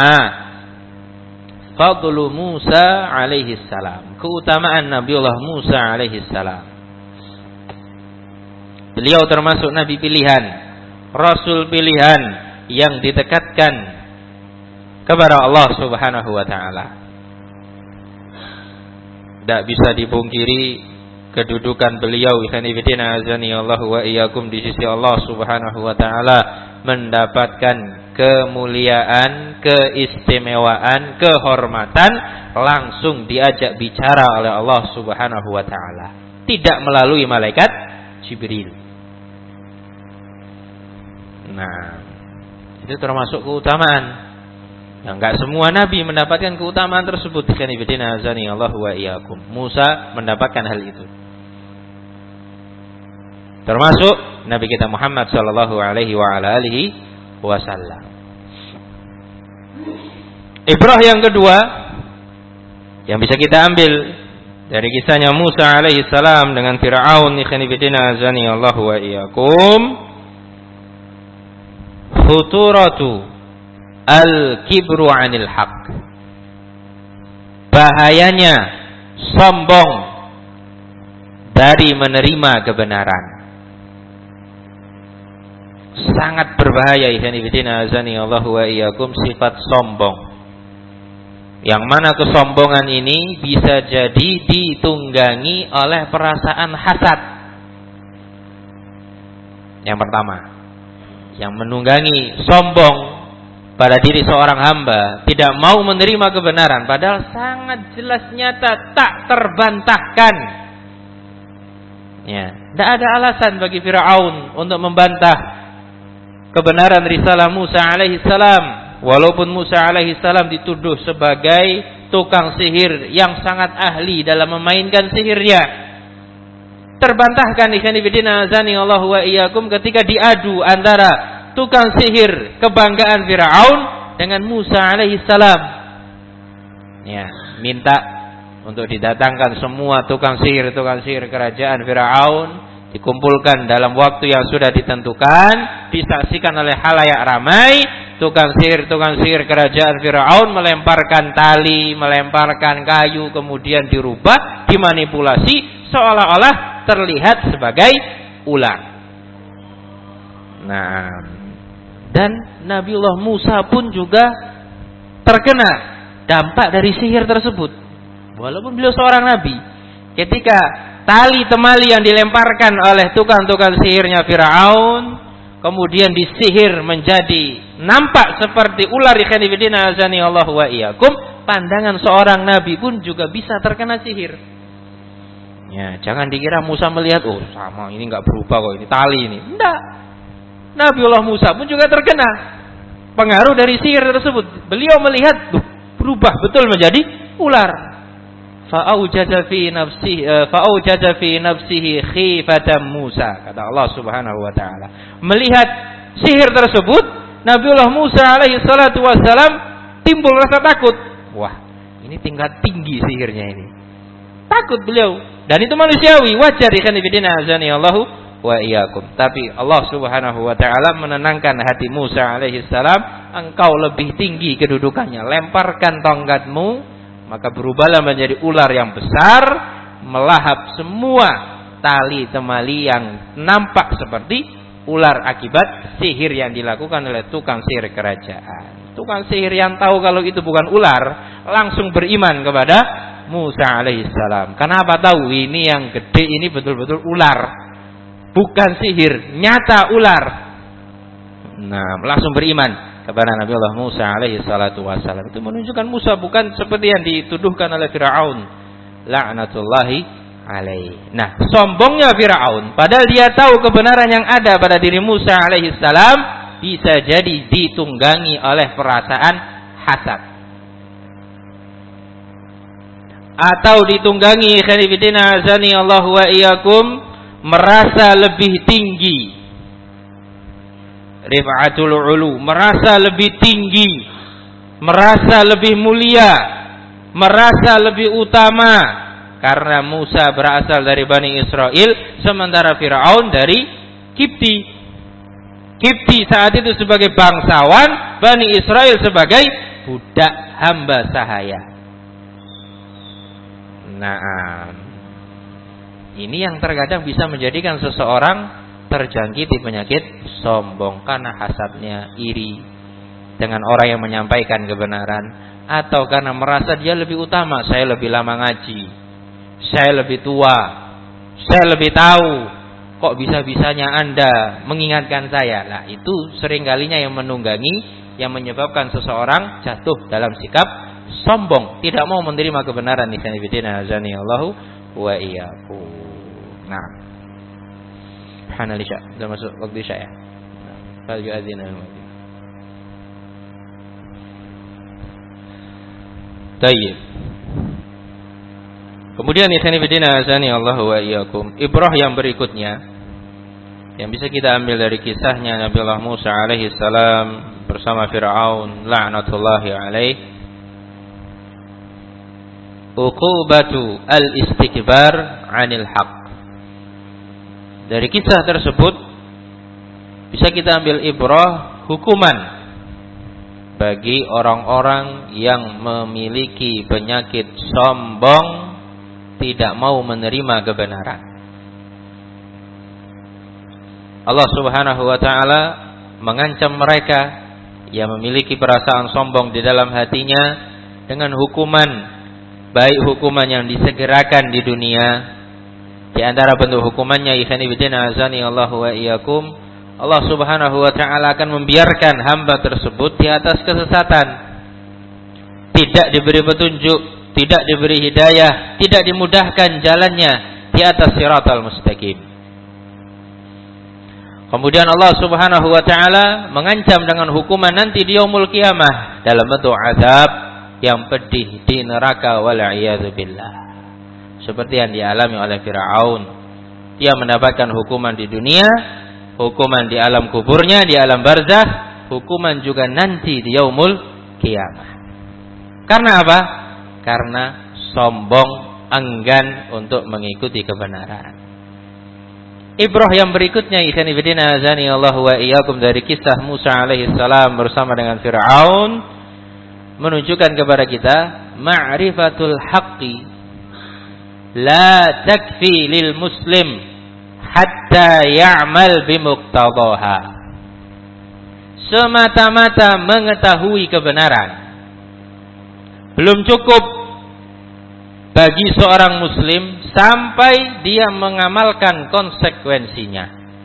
Speaker 1: fadlu Musa alaihissalam, keutamaan Nabiullah Musa alaihissalam. Beliau termasuk nabi pilihan, rasul pilihan yang didekatkan kepada Allah Subhanahu wa taala. Tidak bisa dipungkiri kedudukan beliau, ikhwani fillah, azanillahu wa iyyakum, di sisi Allah Subhanahu wa taala mendapatkan kemuliaan, keistimewaan, kehormatan langsung diajak bicara oleh Allah Subhanahu wa taala, tidak melalui malaikat Jibril. Nah, itu termasuk keutamaan. Nah, enggak semua nabi mendapatkan keutamaan tersebut. Ikhwani fillah, azanillahu wa iyyakum. Musa mendapatkan hal itu. Termasuk Nabi kita Muhammad sallallahu alaihi wa ala alihi wasallam. Ibrah yang kedua yang bisa kita ambil dari kisahnya Musa alaihi salam dengan Fir'aun, ikhwani fillah, azanillahu wa iyyakum, futuratu al-kibru 'anil haq. Bahayanya sombong dari menerima kebenaran. Sangat berbahaya, ikhwani fillah, azanillahu wa iyyakum, sifat sombong. Yang mana kesombongan ini bisa jadi ditunggangi oleh perasaan hasad. Yang pertama, yang menunggangi sombong pada diri seorang hamba, tidak mau menerima kebenaran, padahal sangat jelas nyata, tak terbantahkan. Ya, tidak ada alasan bagi Fir'aun untuk membantah kebenaran risalah Musa alaihi salam. Walaupun Musa alaihi salam dituduh sebagai tukang sihir yang sangat ahli dalam memainkan sihirnya. Terbantahkan ikhwan fillah azani Allah wa iyyakum ketika diadu antara tukang sihir kebanggaan Firaun dengan Musa alaihi salam. Ya, minta untuk didatangkan semua tukang sihir tukang sihir kerajaan Firaun, dikumpulkan dalam waktu yang sudah ditentukan, disaksikan oleh khalayak ramai. Tukang sihir tukang sihir kerajaan Firaun melemparkan tali, melemparkan kayu, kemudian dirubah, dimanipulasi seolah-olah terlihat sebagai ular. Nah, dan Nabiullah Musa pun juga terkena dampak dari sihir tersebut. Walaupun beliau seorang nabi, ketika tali temali yang dilemparkan oleh tukang-tukang sihirnya Firaun kemudian disihir menjadi nampak seperti ular, ikhwan fillah azani Allah wa iyyakum, pandangan seorang nabi pun juga bisa terkena sihir. Ya, jangan dikira Musa melihat, oh sama ini enggak berubah kok, ini tali ini. Enggak. Nabiullah Musa pun juga terkena pengaruh dari sihir tersebut. Beliau melihat, tuh, berubah betul menjadi ular. Fa'aujaza fi nafsihi fa'aujaza fi nafsihi khifatan Musa, kata Allah Subhanahu wa taala. Melihat sihir tersebut, Nabiullah Musa alaihi salatu wassalam timbul rasa takut. Wah, ini tingkat tinggi sihirnya ini. Takut beliau, dan itu manusiawi, wajar ikhwan fillah azani Allahu wa iyyakum. Tapi Allah Subhanahu wa taala menenangkan hati Musa alaihi salam, engkau lebih tinggi kedudukannya, lemparkan tongkatmu, maka berubahlah menjadi ular yang besar, melahap semua tali temali yang nampak seperti ular akibat sihir yang dilakukan oleh tukang sihir kerajaan. Tukang sihir yang tahu kalau itu bukan ular langsung beriman kepada Musa alaihissalam. Kenapa tahu ini yang gede ini betul-betul ular, bukan sihir, nyata ular. Nah, langsung beriman kepada Nabiullah Musa alaihi salatu wassalam. Itu menunjukkan Musa bukan seperti yang dituduhkan oleh Firaun, la'natullahi alaihi. Nah, sombongnya Firaun, padahal dia tahu kebenaran yang ada pada diri Musa alaihi salam, bisa jadi ditunggangi oleh perasaan hasad, atau ditunggangi khanifidina azani Allah wa iyyakum, merasa lebih tinggi, rif'atul ulu, merasa lebih tinggi, merasa lebih mulia, merasa lebih utama, karena Musa berasal dari Bani Israel, sementara Firaun dari Kipti. Kipti saat itu sebagai bangsawan, Bani Israel sebagai budak hamba sahaya. Nah, ini yang terkadang bisa menjadikan seseorang terjangkiti penyakit sombong karena hasadnya, iri dengan orang yang menyampaikan kebenaran, atau karena merasa dia lebih utama, saya lebih lama ngaji, saya lebih tua, saya lebih tahu, kok bisa-bisanya Anda mengingatkan saya. Nah, itu seringkalinya yang menunggangi, yang menyebabkan seseorang jatuh dalam sikap sombong, tidak mau menerima kebenaran. Azani Allahu wa iyyakum. Nah, Hanal isya, sudah masuk waktu isya ya. Fal yu'adzin al-mu'adzin. Tayyib. Kemudian ikhwan fillah azani Allah wa iyyakum, ibrah yang berikutnya yang bisa kita ambil dari kisahnya Nabiullah Musa alaihi salam bersama Firaun la'natullahi alaihi, uqubatu al-istikbar 'anil haqq. Dari kisah tersebut bisa kita ambil ibrah, hukuman bagi orang-orang yang memiliki penyakit sombong, tidak mau menerima kebenaran. Allah Subhanahu wa taala mengancam mereka yang memiliki perasaan sombong di dalam hatinya dengan hukuman, baik hukuman yang disegerakan di dunia. Di antara bentuk hukumannya, ikhwani fillah azani Allahu wa iyyakum, Allah Subhanahu wa taala akan membiarkan hamba tersebut di atas kesesatan, tidak diberi petunjuk, tidak diberi hidayah, tidak dimudahkan jalannya di atas siratal mustaqim. Kemudian Allah Subhanahu wa taala mengancam dengan hukuman nanti di yaumul qiyamah dalam bentuk azab yang pedih di neraka wal a'yadzu billah. Seperti yang dialami oleh Firaun. Dia mendapatkan hukuman di dunia, hukuman di alam kuburnya, di alam barzakh, hukuman juga nanti di yaumul qiyamah. Karena apa? Karena sombong, enggan untuk mengikuti kebenaran. Ibrah yang berikutnya, ikhwan fillah azani Allah wa iyyakum, dari kisah Musa alaihi salam bersama dengan Firaun, menunjukkan kepada kita ma'rifatul haqqi la takfi lil muslim hatta ya'mal bimuqtadaha. Semata-mata mengetahui kebenaran belum cukup bagi seorang muslim sampai dia mengamalkan konsekuensinya.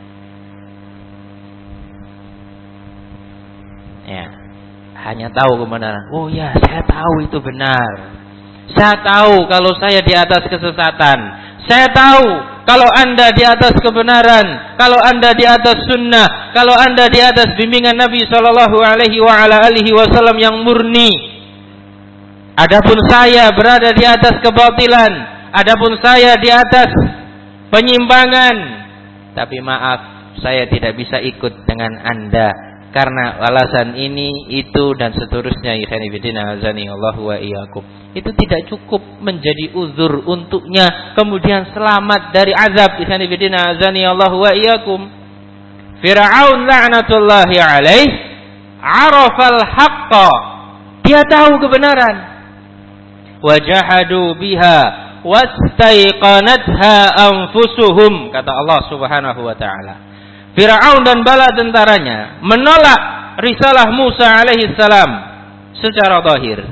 Speaker 1: Ya, hanya tahu kebenaran. Oh ya, saya tahu itu benar. Saya tahu kalau saya di atas kesesatan. Saya tahu kalau Anda di atas kebenaran, kalau Anda di atas sunnah, kalau Anda di atas bimbingan Nabi sallallahu alaihi wa ala alihi wasallam yang murni. Adapun saya berada di atas kebatilan, adapun saya di atas penyimpangan. Tapi maaf, saya tidak bisa ikut dengan Anda karena alasan ini, itu dan seterusnya. Ikhwani fillah azani Allahu wa iyyakum. Itu tidak cukup menjadi uzur untuknya kemudian selamat dari azab. Ikhwani fillah azani Allahu wa iyyakum. Firaun la'natullahi alaih arafal haqqa. Dia tahu kebenaran. Wajahadu biha wastaiqanatha anfusuhum, kata Allah Subhanahu wa taala. Firaun dan bala tentaranya menolak risalah Musa alaihi salam secara zahir.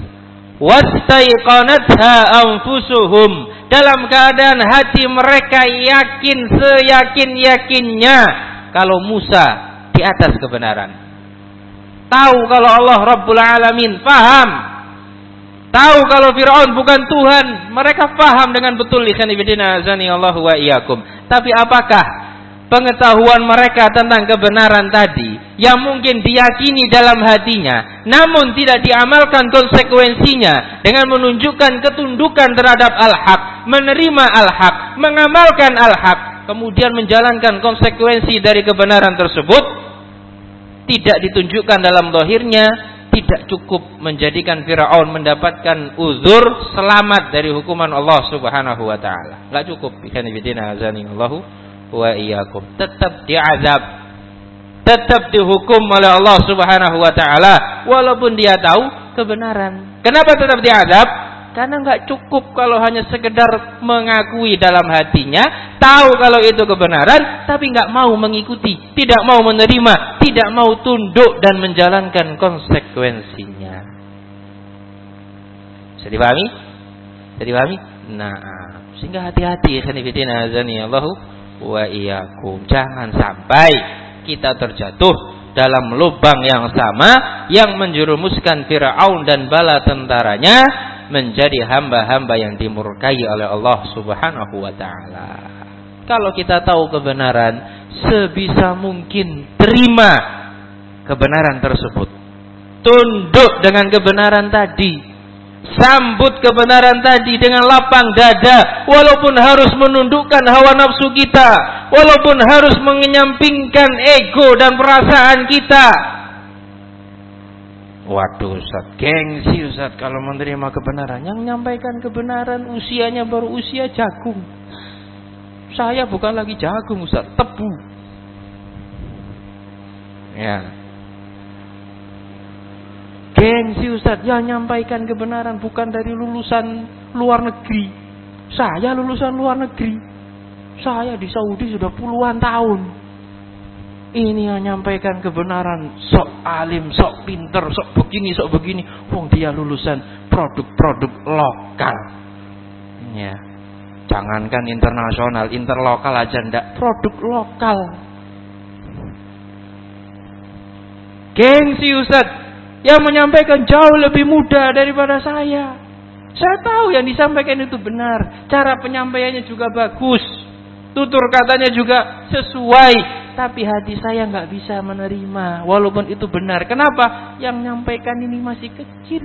Speaker 1: Wastaiqanatha anfusuhum, dalam keadaan hati mereka yakin seyakin-yakinnya kalau Musa di atas kebenaran. Tahu kalau Allah Rabbul Alamin, paham. Tahu kalau Firaun bukan Tuhan, mereka paham dengan betul. Ikhwan fillah azani Allah wa iyyakum. Tapi apakah pengetahuan mereka tentang kebenaran tadi yang mungkin diyakini dalam hatinya, namun tidak diamalkan konsekuensinya dengan menunjukkan ketundukan terhadap al-haq, menerima al-haq, mengamalkan al-haq, kemudian menjalankan konsekuensi dari kebenaran tersebut, tidak ditunjukkan dalam zahirnya, tidak cukup menjadikan Firaun mendapatkan uzur selamat dari hukuman Allah Subhanahu wa taala. Enggak cukup. Ikhwan fillah azani Allahu wa iyyakum. Tetap diazab. Tetap dihukum oleh Allah Subhanahu wa taala walaupun dia tahu kebenaran. Kenapa tetap diazab? Karena enggak cukup kalau hanya sekedar mengakui dalam hatinya, tahu kalau itu kebenaran, tapi enggak mau mengikuti, tidak mau menerima, tidak mau tunduk dan menjalankan konsekuensinya. Bisa dipahami? Bisa dipahami? Nah, sehingga hati-hati, khanifidina azani Allahu wa iyyakum. Jangan sampai kita terjatuh dalam lubang yang sama yang menjerumuskan Firaun dan bala tentaranya menjadi hamba-hamba yang dimurkai oleh Allah Subhanahu wa taala. Kalau kita tahu kebenaran, sebisa mungkin terima kebenaran tersebut. Tunduk dengan kebenaran tadi. Sambut kebenaran tadi dengan lapang dada, walaupun harus menundukkan hawa nafsu kita, walaupun harus mengenyampingkan ego dan perasaan kita. Waduh Ustaz, gengsi Ustaz kalau menerima kebenaran. Yang menyampaikan kebenaran usianya baru usia jagung. Saya bukan lagi jagung Ustaz, tebu. Ya. Gengsi Ustaz, yang menyampaikan kebenaran bukan dari lulusan luar negeri. Saya lulusan luar negeri. Saya di Saudi sudah puluhan tahun. Ini yang menyampaikan kebenaran, sok alim, sok pinter, sok begini, sok begini. Wong dia lulusan produk-produk lokal. Ya. Jangankan internasional, interlokal aja ndak, produk lokal. Gengsi Ustaz, yang menyampaikan jauh lebih muda daripada saya. Saya tahu yang disampaikan itu benar, cara penyampaiannya juga bagus, tutur katanya juga sesuai, tapi hati saya nggak bisa menerima walaupun itu benar. Kenapa? Yang menyampaikan ini masih kecil,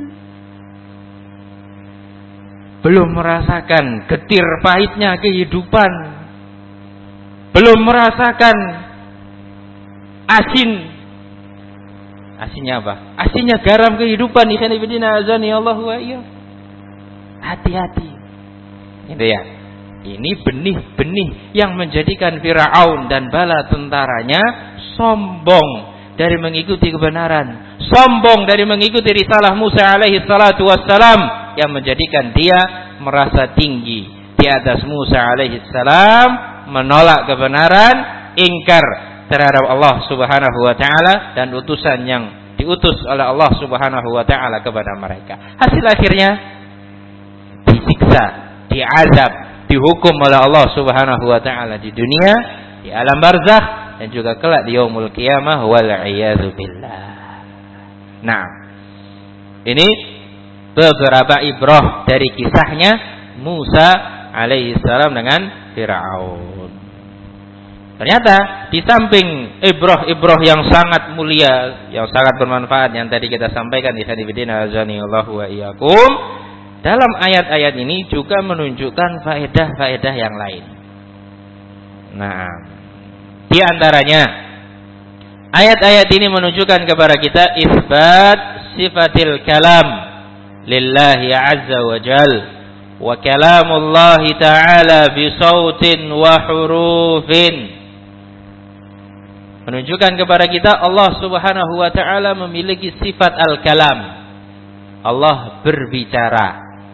Speaker 1: belum merasakan getir pahitnya kehidupan, belum merasakan asin, asinnya apa? Asinnya garam kehidupan. Ikhwan fillah azani Allah wa iyyakum. Hati-hati. Itu ya. Ini benih-benih yang menjadikan Firaun dan bala tentaranya sombong dari mengikuti kebenaran, sombong dari mengikuti risalah Musa alaihi salatu wassalam, yang menjadikan dia merasa tinggi di atas Musa alaihi salam, menolak kebenaran, ingkar terhadap Allah Subhanahu wa taala dan utusan yang diutus oleh Allah Subhanahu wa taala kepada mereka. Hasil akhirnya disiksa, diazab, dihukum oleh Allah Subhanahu wa taala di dunia, di alam barzakh, dan juga kelak di yaumul qiyamah wal iyadzu billah. Nah, ini beberapa ibrah dari kisahnya Musa alaihi salam dengan Firaun. Ternyata di samping ibrah-ibrah yang sangat mulia, yang sangat bermanfaat yang tadi kita sampaikan di hadirin azanillahu wa iyyakum, dalam ayat-ayat ini juga menunjukkan faedah-faedah yang lain. Nah, di antaranya ayat-ayat ini menunjukkan kepada kita isbat sifatil kalam lillahi azza wa jal, wa kalamullahi ta'ala bisautin wa hurufin. Menunjukkan kepada kita Allah Subhanahu wa taala memiliki sifat al-kalam. Allah berbicara.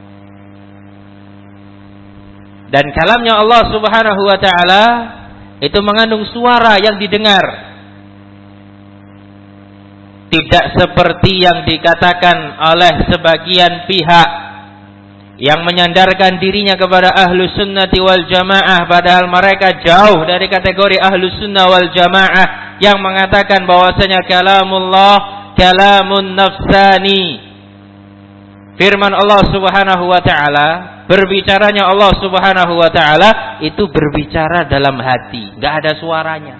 Speaker 1: Dan kalamnya Allah Subhanahu wa taala itu mengandung suara yang didengar. Tidak seperti yang dikatakan oleh sebagian pihak yang menyandarkan dirinya kepada ahlu sunnati wal jamaah, padahal mereka jauh dari kategori ahlu sunnah wal jamaah, yang mengatakan bahwasanya kalamullah kalamun nafsani. Firman Allah Subhanahu wa taala, berbicaranya Allah Subhanahu wa taala itu berbicara dalam hati, enggak ada suaranya.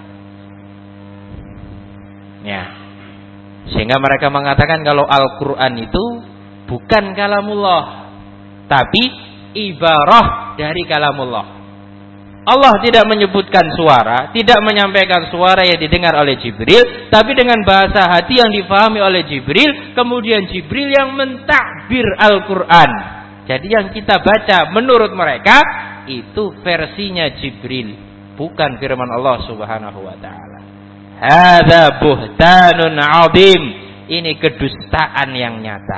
Speaker 1: Ya. Sehingga mereka mengatakan kalau Al-Qur'an itu bukan kalamullah, tapi ibarah dari kalamullah. Allah tidak menyebutkan suara, tidak menyampaikan suara yang didengar oleh Jibril, tapi dengan bahasa hati yang difahami oleh Jibril, kemudian Jibril yang mentakbir Al-Quran. Jadi yang kita baca menurut mereka itu versinya Jibril, bukan firman Allah Subhanahu wa taala. Hadza buhtanun 'adzim. Ini kedustaan yang nyata.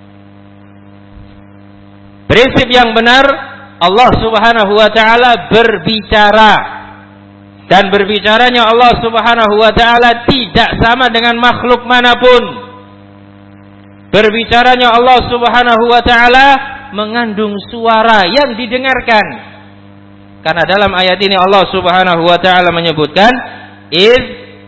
Speaker 1: Prinsip yang benar, Allah Subhanahu wa taala berbicara, dan berbicaranya Allah Subhanahu wa taala tidak sama dengan makhluk manapun. Berbicaranya Allah Subhanahu wa taala mengandung suara yang didengarkan. Karena dalam ayat ini Allah Subhanahu wa taala menyebutkan iz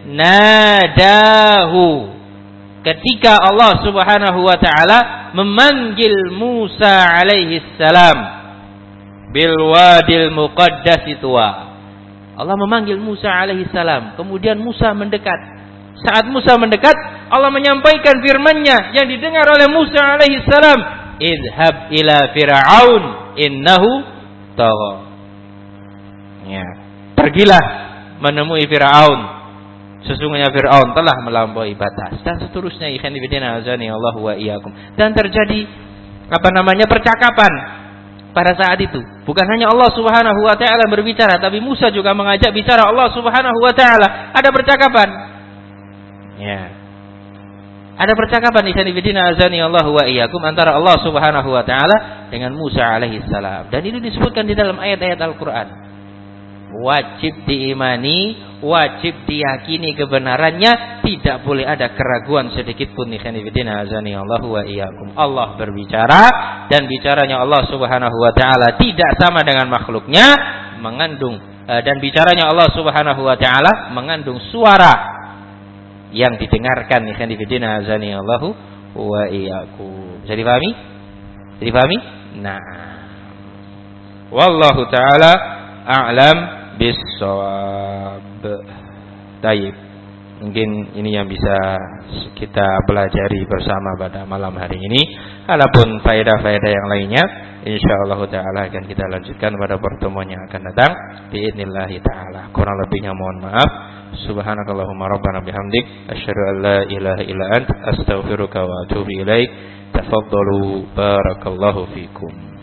Speaker 1: nadahu, ketika Allah Subhanahu wa taala memanggil Musa alaihi salam bil wadil muqaddas tuwa. Allah memanggil Musa alaihi salam, kemudian Musa mendekat. Saat Musa mendekat, Allah menyampaikan firman-Nya yang didengar oleh Musa alaihi salam, idhab ila fir'aun innahu tagha. Ya, pergilah menemui Firaun, sesungguhnya Firaun telah melampaui batas, dan seterusnya. Ikhwan fillah azani Allah wa iyyakum. Dan terjadi apa namanya percakapan pada saat itu. Bukan hanya Allah Subhanahu wa taala berbicara, tapi Musa juga mengajak bicara Allah Subhanahu wa taala. Ada percakapan. Ya. Ada percakapan ikhwan fillah azani Allah wa iyyakum antara Allah Subhanahu wa taala dengan Musa alaihi salam. Dan itu disebutkan di dalam ayat-ayat Al-Qur'an.
Speaker 2: wajib diimani, wajib diyakini kebenarannya, tidak boleh ada keraguan sedikit pun. Allah berbicara dan bicaranya Allah Subhanahu wa taala tidak sama dengan makhluknya, mengandung dan bicaranya Allah Subhanahu wa taala mengandung suara yang didengarkan. Allahu wa iyyakum. Bisa dipahami? Bisa dipahami? Nah, wallahu taala a'lam bis-shawab. Baik. Mungkin ini yang bisa kita pelajari bersama pada malam hari ini. Adapun faedah-faedah yang lainnya insyaallah taala akan kita lanjutkan pada pertemuan yang akan datang biidznillah taala. Kurang lebihnya mohon maaf. Subhanakallahumma rabbana bihamdik asyhadu an la ilaha illa ant astaghfiruka wa atubu ilaik. Tafaddalu barakallahu fikum.